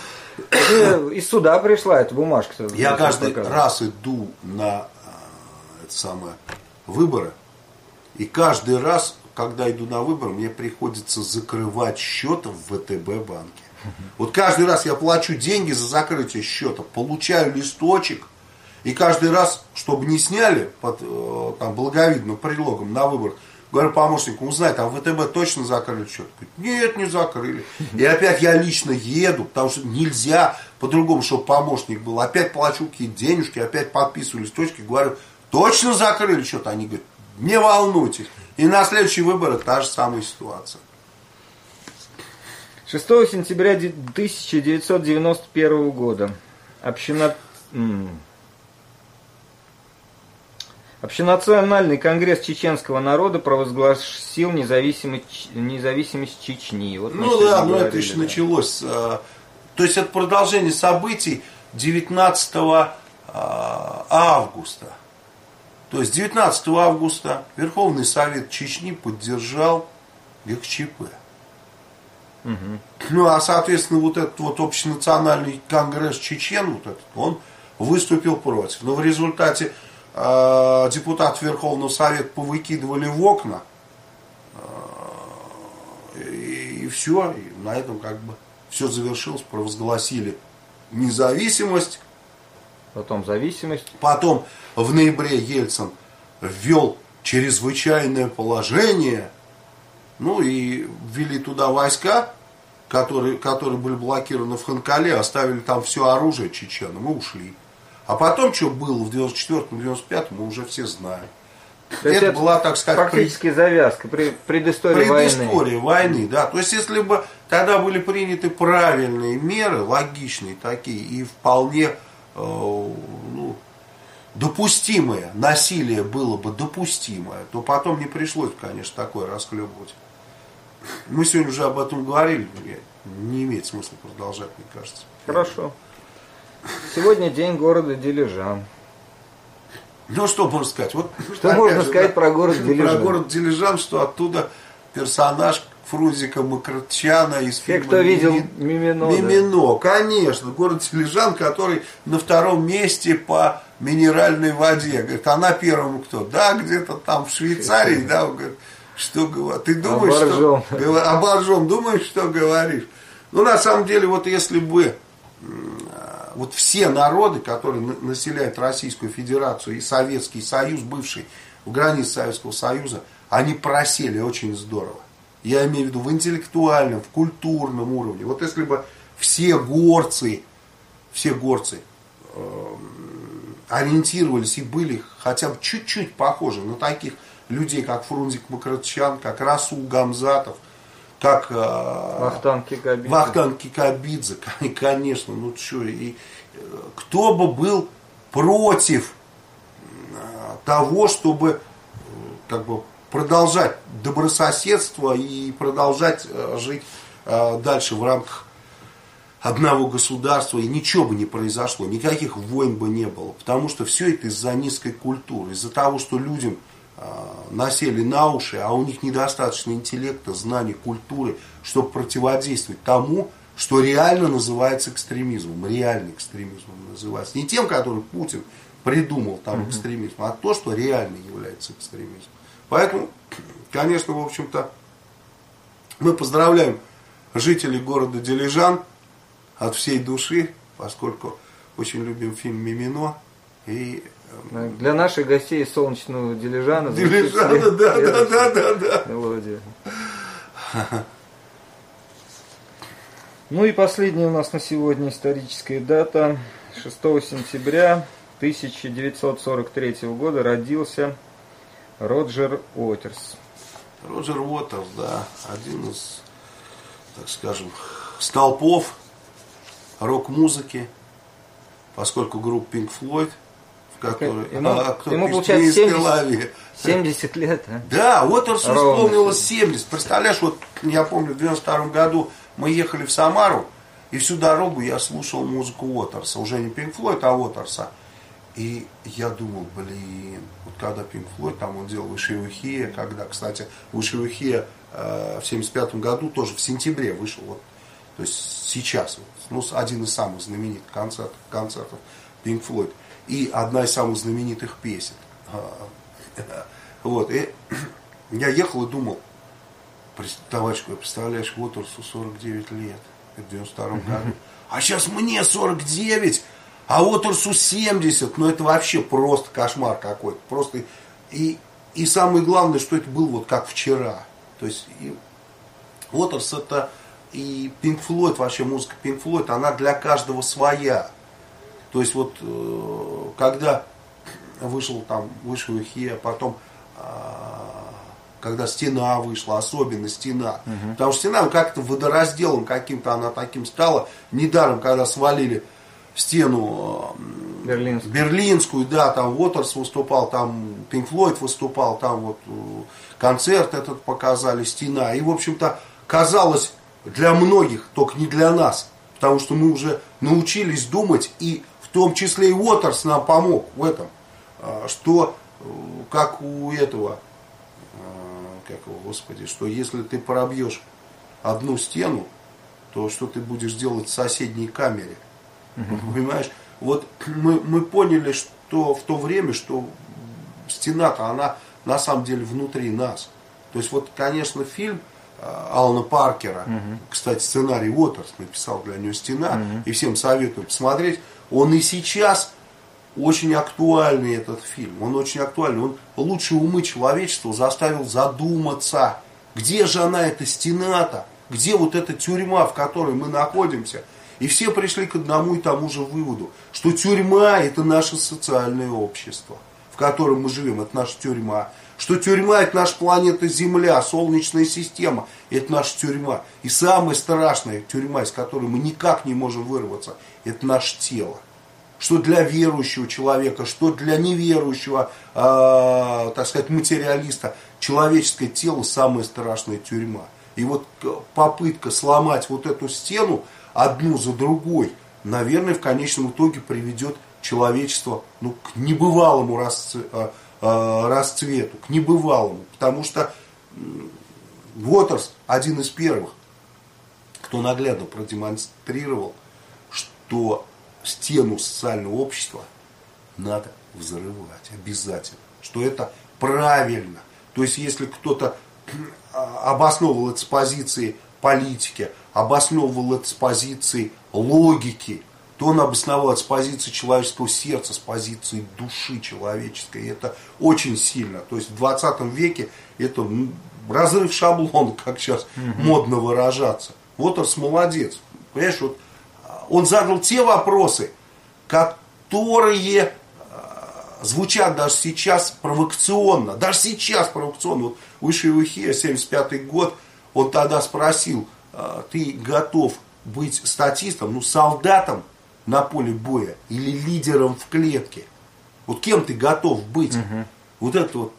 из суда пришла эта бумажка. Я каждый раз иду на это самое, выборы. И каждый раз, когда иду на выборы, мне приходится закрывать счет в ВТБ банке. Вот каждый раз я плачу деньги за закрытие счета, получаю листочек, и каждый раз, чтобы не сняли под там, благовидным предлогом на выборах, говорю помощнику, узнай, там ВТБ точно закрыли счет? Говорит, нет, не закрыли. И опять я лично еду, потому что нельзя по-другому, чтобы помощник был. Опять плачу какие-то денежки, опять подписываю листочки, говорю, точно закрыли счет? Они говорят, не волнуйтесь. И на следующие выборы та же самая ситуация. 6 сентября 1991 года Общенациональный конгресс чеченского народа провозгласил независимость Чечни. Вот ну да, но это еще началось с То есть это продолжение событий 19 августа. То есть 19 августа Верховный Совет Чечни поддержал ГКЧП. Угу. Ну, а, соответственно, вот этот вот общенациональный конгресс чечен, вот этот, он выступил против. Но в результате депутатов Верховного Совета повыкидывали в окна, и все, и на этом как бы все завершилось, провозгласили независимость. Потом зависимость. Потом в ноябре Ельцин ввел чрезвычайное положение, ну и ввели туда войска, которые были блокированы в Ханкале, оставили там все оружие чеченам и ушли. А потом, что было в 94-95, мы уже все знаем. Это была, так сказать, практически завязка, предыстория войны. Да. То есть, если бы тогда были приняты правильные меры, логичные такие, и вполне допустимое, насилие было бы допустимое, то потом не пришлось, конечно, такое расхлебывать. Мы сегодня уже об этом говорили, не имеет смысла продолжать, мне кажется. Хорошо. Сегодня день города Дилижан. Ну, что можно сказать? Вот, что можно сказать про город Дилижан? Про город Дилижан, что оттуда персонаж Фрунзика Макарчана из фильма кто видел Мимино. Мимино, да. Конечно. Город Дилижан, который на втором месте по минеральной воде. Говорит, а на первом кто? Да, где-то там в Швейцарии, да, он говорит, что говорит. Ты думаешь, что... Оборжем, думаешь, что говоришь? Ну, на самом деле, вот если бы вот все народы, которые населяют Российскую Федерацию и Советский Союз, бывший в границе Советского Союза, они просели очень здорово. Я имею в виду в интеллектуальном, в культурном уровне. Вот если бы все горцы ориентировались и были хотя бы чуть-чуть похожи на таких людей, как Фрунзик Макарчан, как Расул Гамзатов, как Вахтанг Кикабидзе, конечно, ну что, и кто бы был против того, чтобы как бы продолжать добрососедство и продолжать жить дальше в рамках одного государства, и ничего бы не произошло, никаких войн бы не было, потому что все это из-за низкой культуры, из-за того, что людям насели на уши, а у них недостаточно интеллекта, знаний, культуры, чтобы противодействовать тому, что реально называется экстремизмом, реальный экстремизм называется. Не тем, который Путин придумал там экстремизм, а то, что реально является экстремизмом. Поэтому, конечно, в общем-то, мы поздравляем жителей города Дилижан от всей души, поскольку очень любим фильм «Мимино». И для наших гостей из солнечного Дилижана. Дилижана, да. Мелодия. Ну и последняя у нас на сегодня историческая дата. 6 сентября 1943 года родился Роджер Уотерс. Роджер Уотерс, да, один из, так скажем, столпов рок-музыки, поскольку группа Pink Floyd, в которой... Ему получается 70 лет. А? Да, Уотерсу исполнилось 70. Представляешь, вот я помню, в 92 году мы ехали в Самару, и всю дорогу я слушал музыку Уотерса. Уже не Pink Floyd, а Уотерса. И я думал, вот когда Pink Floyd, там он делал «Wish You Were Here», когда, кстати, «Wish You Were Here» в 75 году тоже в сентябре вышел, вот, то есть сейчас, ну, один из самых знаменитых концертов Pink Floyd, и одна из самых знаменитых песен. Вот, и я ехал и думал, товарищ, представляешь, Уотерсу 49 лет, в 92 году, а сейчас мне 49, а Уотерсу 70, ну это вообще просто кошмар какой-то. Просто и самое главное, что это было вот как вчера. То есть Уотерс это и Pink Floyd, вообще музыка Pink Floyd, она для каждого своя. То есть вот когда вышел там «Wish You Were Here», потом когда «Стена» вышла, особенно «Стена». Потому что «Стена» как-то водоразделом каким-то она таким стала. Недаром, когда свалили стену берлинскую, да, там Уотерс выступал, там Pink Floyd выступал, там вот концерт этот показали, «Стена». И, в общем-то, казалось для многих, только не для нас, потому что мы уже научились думать, и в том числе и Уотерс нам помог в этом, что как у этого, как его, господи, что если ты пробьешь одну стену, то что ты будешь делать в соседней камере? Понимаешь? Вот мы поняли, что в то время, что стена-то, она на самом деле внутри нас. То есть вот, конечно, фильм Алана Паркера, кстати, сценарий Уотерс написал для него «Стена», и всем советую посмотреть, он и сейчас очень актуальный, этот фильм, он очень актуальный, он лучшие умы человечества заставил задуматься, где же она, эта стена-то, где вот эта тюрьма, в которой мы находимся. И все пришли к одному и тому же выводу, что тюрьма – это наше социальное общество, в котором мы живем, это наша тюрьма. Что тюрьма – это наша планета Земля, Солнечная система – это наша тюрьма. И самая страшная тюрьма, из которой мы никак не можем вырваться – это наше тело. Что для верующего человека, что для неверующего, так сказать, материалиста, человеческое тело – самая страшная тюрьма. И вот попытка сломать вот эту стену одну за другой, наверное, в конечном итоге приведет человечество к небывалому расцвету, к небывалому. Потому что Уотерс один из первых, кто наглядно продемонстрировал, что стену социального общества надо взрывать обязательно. Что это правильно. То есть, если кто-то обосновывал это с позиции политики, обосновывал это с позиции логики, то он обосновал это с позиции человеческого сердца, с позиции души человеческой. И это очень сильно. То есть в 20 веке это разрыв шаблона, как сейчас модно выражаться. Уотерс молодец. Понимаешь, вот он задал те вопросы, которые звучат даже сейчас провокационно. Даже сейчас провокационно. Вот «Высший Ухе», 75-й год, он тогда спросил: ты готов быть статистом, солдатом на поле боя или лидером в клетке? Вот кем ты готов быть? Вот это вот,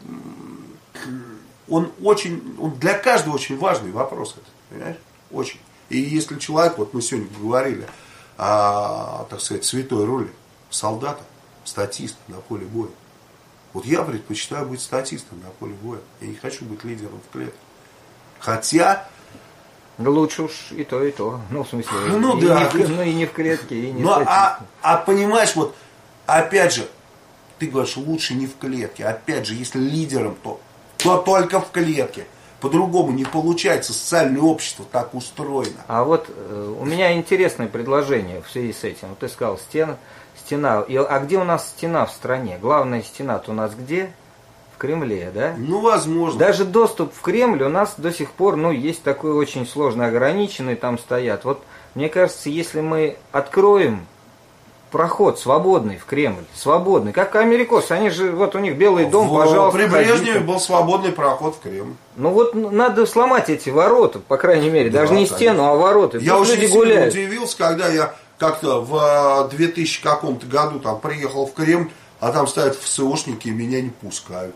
он для каждого очень важный вопрос, понимаешь? Очень. И если человек, вот мы сегодня говорили о, так сказать, святой роли солдата, статиста на поле боя. Вот я предпочитаю быть статистом на поле боя. Я не хочу быть лидером в клетке. Хотя... Лучше уж и то, и то. Ну, в смысле, да. И не в клетке, и не статистом. Понимаешь, вот, опять же, ты говоришь, лучше не в клетке. Опять же, если лидером, то только в клетке. По-другому не получается, социальное общество так устроено. А вот у меня интересное предложение в связи с этим. Вот ты сказал, стена. А где у нас стена в стране? Главная стена-то у нас где? В Кремле, да? Возможно. Даже доступ в Кремль у нас до сих пор, есть такой очень сложно ограниченный, там стоят. Вот мне кажется, если мы откроем проход свободный в Кремль, свободный, как америкосы, они же, вот у них Белый дом, пожалуйста. При Брежневе был свободный проход в Кремль. Надо сломать эти ворота, по крайней мере, даже не стену, а ворота. Я очень сильно удивился, когда я как-то в 2000 каком-то году там приехал в Кремль, а там стоят ФСОшники и меня не пускают.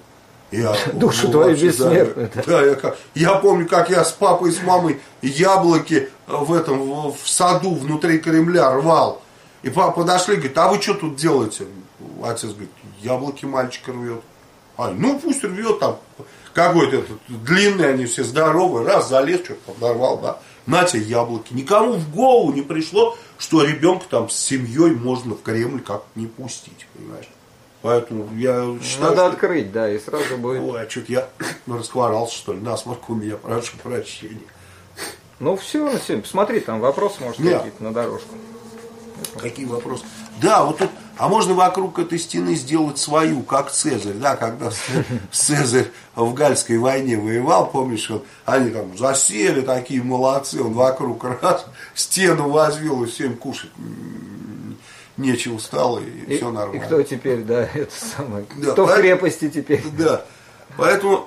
Душу твою бессмертную. Да, я помню, как я с папой и с мамой яблоки в саду внутри Кремля рвал. И папа подошли, говорит: а вы что тут делаете? Отец говорит: яблоки мальчик рвет. Пусть рвет там. Какой-то этот длинный, они все здоровые. Раз залез, что-то подорвал, да. На тебе яблоки. Никому в голову не пришло, что ребенка там с семьей можно в Кремль как-то не пустить, понимаешь? Поэтому я считаю, надо открыть, да, и сразу будет. Ой, а что-то я расхворался, что ли, насморк у меня, прошу прощения. Все, посмотри, там вопросы, может, какие-то на дорожку. Какие вопросы? Да, вот тут, а можно вокруг этой стены сделать свою, как Цезарь, да, когда Цезарь в Гальской войне воевал, помнишь, они там засели, такие молодцы, он вокруг раз, стену возвел, и всем кушать нечего стало, и все нормально. И кто теперь, да, это самое, да, кто в крепости теперь. Да, поэтому,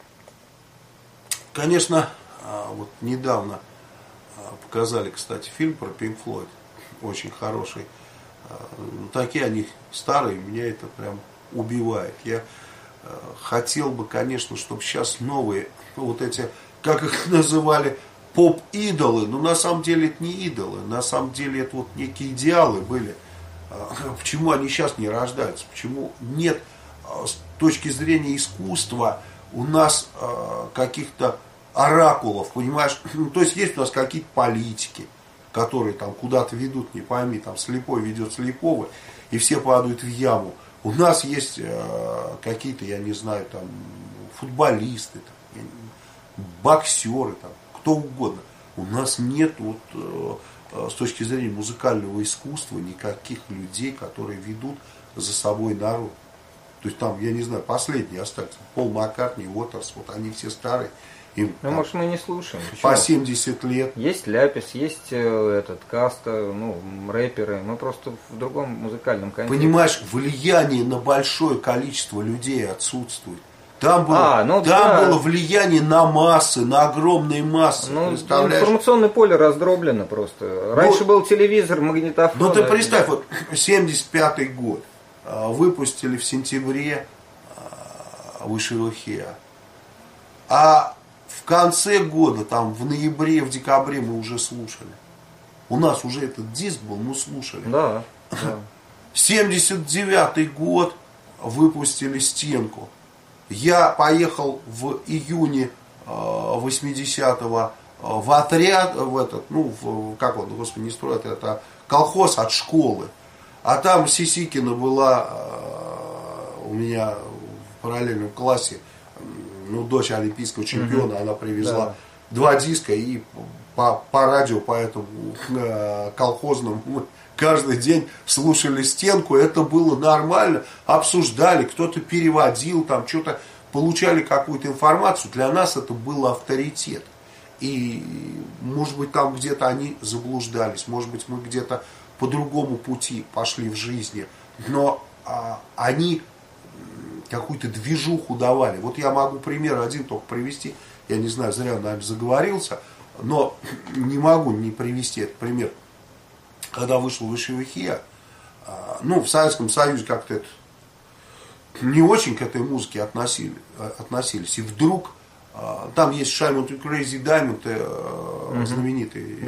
конечно, вот недавно показали, кстати, фильм про Pink Floyd, очень хороший. Такие они старые, меня это прям убивает. Я хотел бы, конечно, чтобы сейчас новые, вот эти, как их называли, поп-идолы, но на самом деле это не идолы, на самом деле это вот некие идеалы были. Почему они сейчас не рождаются? Почему нет с точки зрения искусства у нас каких-то оракулов, понимаешь? То есть есть у нас какие-то политики, которые там куда-то ведут, не пойми, там слепой ведет слепого, и все падают в яму. У нас есть какие-то, я не знаю, там футболисты, там, боксеры, там, кто угодно. У нас нет вот, с точки зрения музыкального искусства никаких людей, которые ведут за собой народ. То есть там, я не знаю, последние остались. Пол Маккартни, Уотерс, вот они все старые. Им, ну, может, мы не слушаем. Почему? По 70 лет. Есть Ляпис, есть этот Каста, ну, рэперы. Мы просто в другом музыкальном контексте. Понимаешь, влияние на большое количество людей отсутствует. Там было влияние на массы, на огромные массы. Ну, информационное поле раздроблено просто. Раньше был телевизор, магнитофон. Ну ты представь, вот 75-й год. Выпустили в сентябре Высшего Хеа. А в конце года, там в ноябре, в декабре мы уже слушали. У нас уже этот диск был, мы слушали. Да. 79-й год выпустили «Стенку». Я поехал в июне 80-го в отряд, в этот, ну, как он, господи, не строят, это колхоз от школы. А там Сисикина была у меня в параллельном классе, ну, дочь олимпийского чемпиона, она привезла 2 диска, и по радио, по этому колхозному мы каждый день слушали «Стенку», это было нормально, обсуждали, кто-то переводил, там что-то, получали какую-то информацию, для нас это был авторитет. И, может быть, там где-то они заблуждались, может быть, мы где-то по другому пути пошли в жизни, но они какую-то движуху давали. Вот я могу пример один только привести, я не знаю, зря, наверное, заговорился, но не могу не привести этот пример. Когда вышел Высшего Хеа, ну, в Советском Союзе как-то это не очень к этой музыке относились. И вдруг там есть Шаймон и Крейзи Даймонд, знаменитый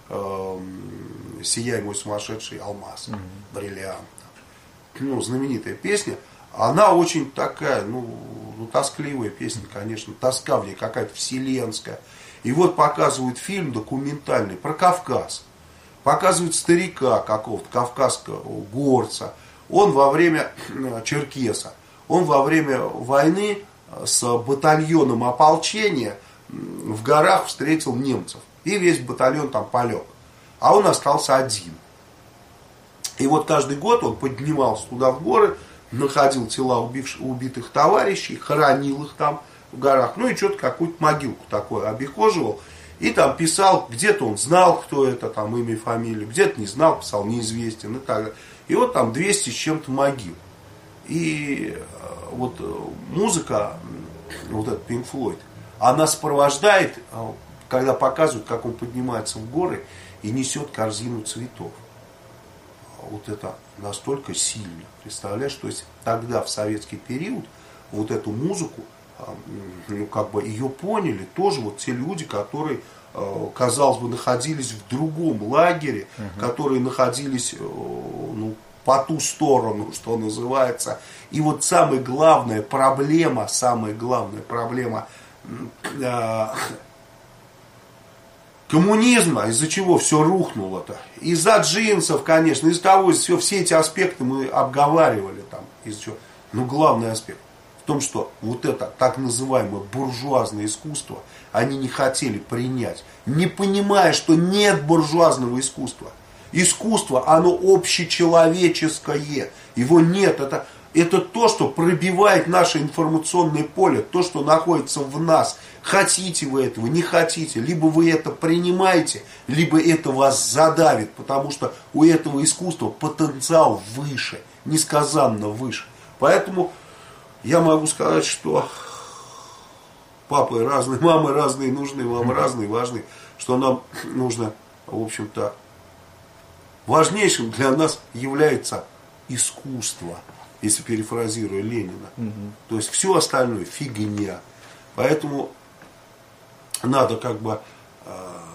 «Сияй, мой сумасшедший алмаз», бриллиант. Ну, знаменитая песня. Она очень такая, ну, тоскливая песня, конечно. Тоска в ней какая-то вселенская. И вот показывают фильм документальный про Кавказ. Показывают старика какого-то, кавказского горца. Он во время черкеса, он во время войны с батальоном ополчения в горах встретил немцев. И весь батальон там полег. А он остался один. И вот каждый год он поднимался туда в горы, находил тела убитых товарищей, хоронил их там в горах. Ну и что-то какую-то могилку такую обихоживал. И там писал, где-то он знал, кто это, там имя и фамилию, где-то не знал, писал неизвестен и так далее. И вот там 200 с чем-то могил. И вот музыка, вот этот Pink Floyd, она сопровождает, когда показывают, как он поднимается в горы и несет корзину цветов. Вот это настолько сильно. Представляешь, то есть тогда в советский период вот эту музыку, ну, как бы ее поняли тоже вот те люди, которые, казалось бы, находились в другом лагере, которые находились, ну, по ту сторону, что называется. И вот самая главная проблема коммунизма, из-за чего все рухнуло-то? Из-за джинсов, конечно, из того, все эти аспекты мы обговаривали там, из-за чего. Но главный аспект в том, что вот это так называемое буржуазное искусство они не хотели принять, не понимая, что нет буржуазного искусства. Искусство, оно общечеловеческое, его нет, это то, что пробивает наше информационное поле, то, что находится в нас. Хотите вы этого, не хотите, либо вы это принимаете, либо это вас задавит, потому что у этого искусства потенциал выше, несказанно выше. Поэтому я могу сказать, что папы разные, мамы разные нужны, мамы разные важны, что нам нужно, в общем-то, важнейшим для нас является искусство, если перефразируя Ленина. То есть все остальное фигня. Поэтому надо как бы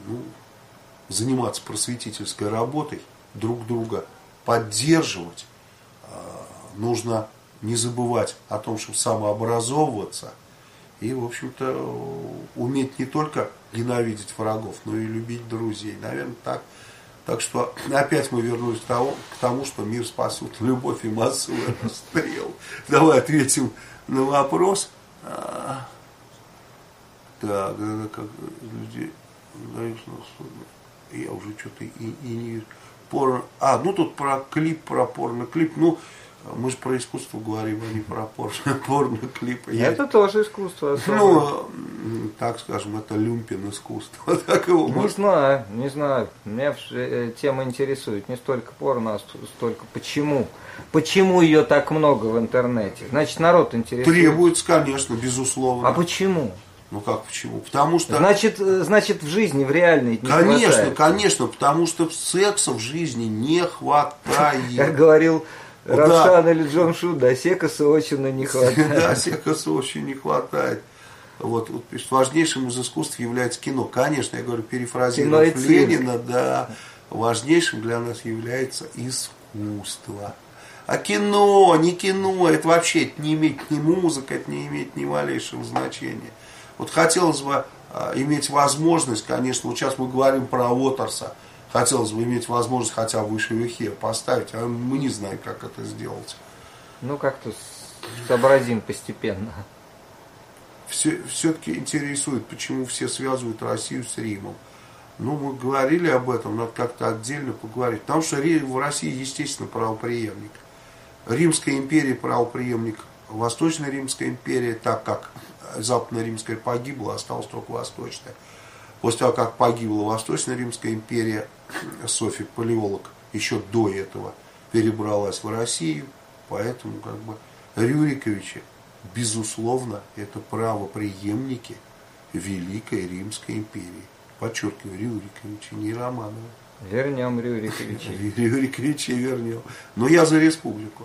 заниматься просветительской работой, друг друга поддерживать. Нужно не забывать о том, чтобы самообразовываться и, в общем-то, уметь не только ненавидеть врагов, но и любить друзей. Наверное, так. Так что опять мы вернулись к тому, что мир спасут любовь и массовый расстрел. Давай ответим на вопрос. Так, как люди... Я уже что-то и не вижу. Тут про клип, про порно-клип. Мы же про искусство говорим, а не про порно-клип. Это тоже искусство. Так скажем, это люмпен искусство. Так его не знаю. Меня тема интересует не столько порно, а столько почему. Почему ее так много в интернете? Значит, народ интересует. Требуется, конечно, безусловно. А почему? Как почему? Потому что... Значит, в жизни, в реальной не хватает. Конечно, потому что секса в жизни не хватает. Как говорил Равшан или Джамшут, секса очень не хватает. Да, секса очень не хватает. Важнейшим из искусств является кино. Конечно, я говорю, перефразировав Ленина, важнейшим для нас является искусство. А кино, не кино, это вообще не имеет ни музыка, это не имеет ни малейшего значения. Хотелось бы иметь возможность, конечно, сейчас мы говорим про Уотерса, хотелось бы иметь возможность хотя бы выше вехе поставить, а мы не знаем, как это сделать. Как-то сообразим постепенно. Все-таки интересует, почему все связывают Россию с Римом. Мы говорили об этом, надо как-то отдельно поговорить. Потому что в России, естественно, правопреемник. Римская империя правопреемник Восточная Римская империя, так как Западная Римская погибла, осталась только Восточная. После того, как погибла Восточная Римская империя, Софий Палеолог еще до этого перебралась в Россию, поэтому Рюриковичи, безусловно, это правопреемники Великой Римской империи. Подчеркиваю, Рюриковичи, не Романовы. Вернем Рюриковича. Рюриковича вернем. Но я за республику.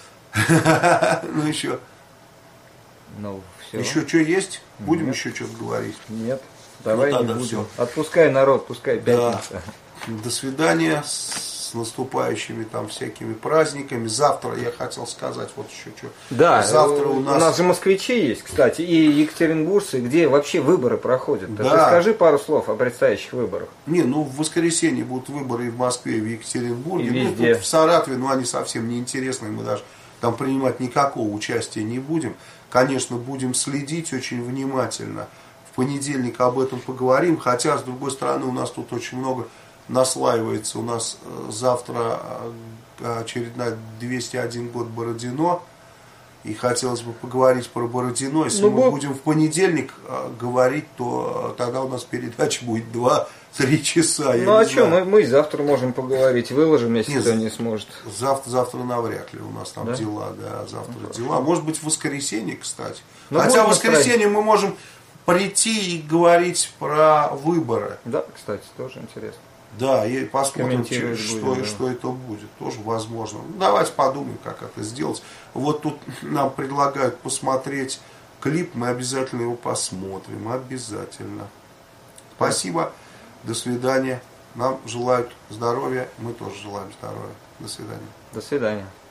Еще. Все. Еще что есть? Будем еще что-то говорить? Нет. Давай не будем. Все. Отпускай народ, пускай пятница. До свидания. С наступающими всякими праздниками. Завтра я хотел сказать еще что. Да, завтра у нас же москвичи есть, кстати, и екатеринбуржцы, где вообще выборы проходят. Да. Ты скажи пару слов о предстоящих выборах. В воскресенье будут выборы и в Москве, и в Екатеринбурге. И везде. Тут в Саратове, они совсем не интересны, мы даже там принимать никакого участия не будем. Конечно, будем следить очень внимательно. В понедельник об этом поговорим, хотя, с другой стороны, у нас тут очень много наслаивается. У нас завтра очередная 201 год Бородино. И хотелось бы поговорить про Бородино. Если мы будем в понедельник говорить, то тогда у нас передача будет 2-3 часа. Мы завтра можем поговорить. Выложим, если кто не сможет. Завтра навряд ли у нас там дела. Завтра дела. Может быть, в воскресенье, кстати. Но хотя в воскресенье мы можем прийти и говорить про выборы. Да, кстати, тоже интересно. Да, и посмотрим, что это будет. Тоже возможно. Давайте подумаем, как это сделать. Тут нам предлагают посмотреть клип. Мы обязательно его посмотрим. Обязательно. Спасибо. До свидания. Нам желают здоровья. Мы тоже желаем здоровья. До свидания. До свидания.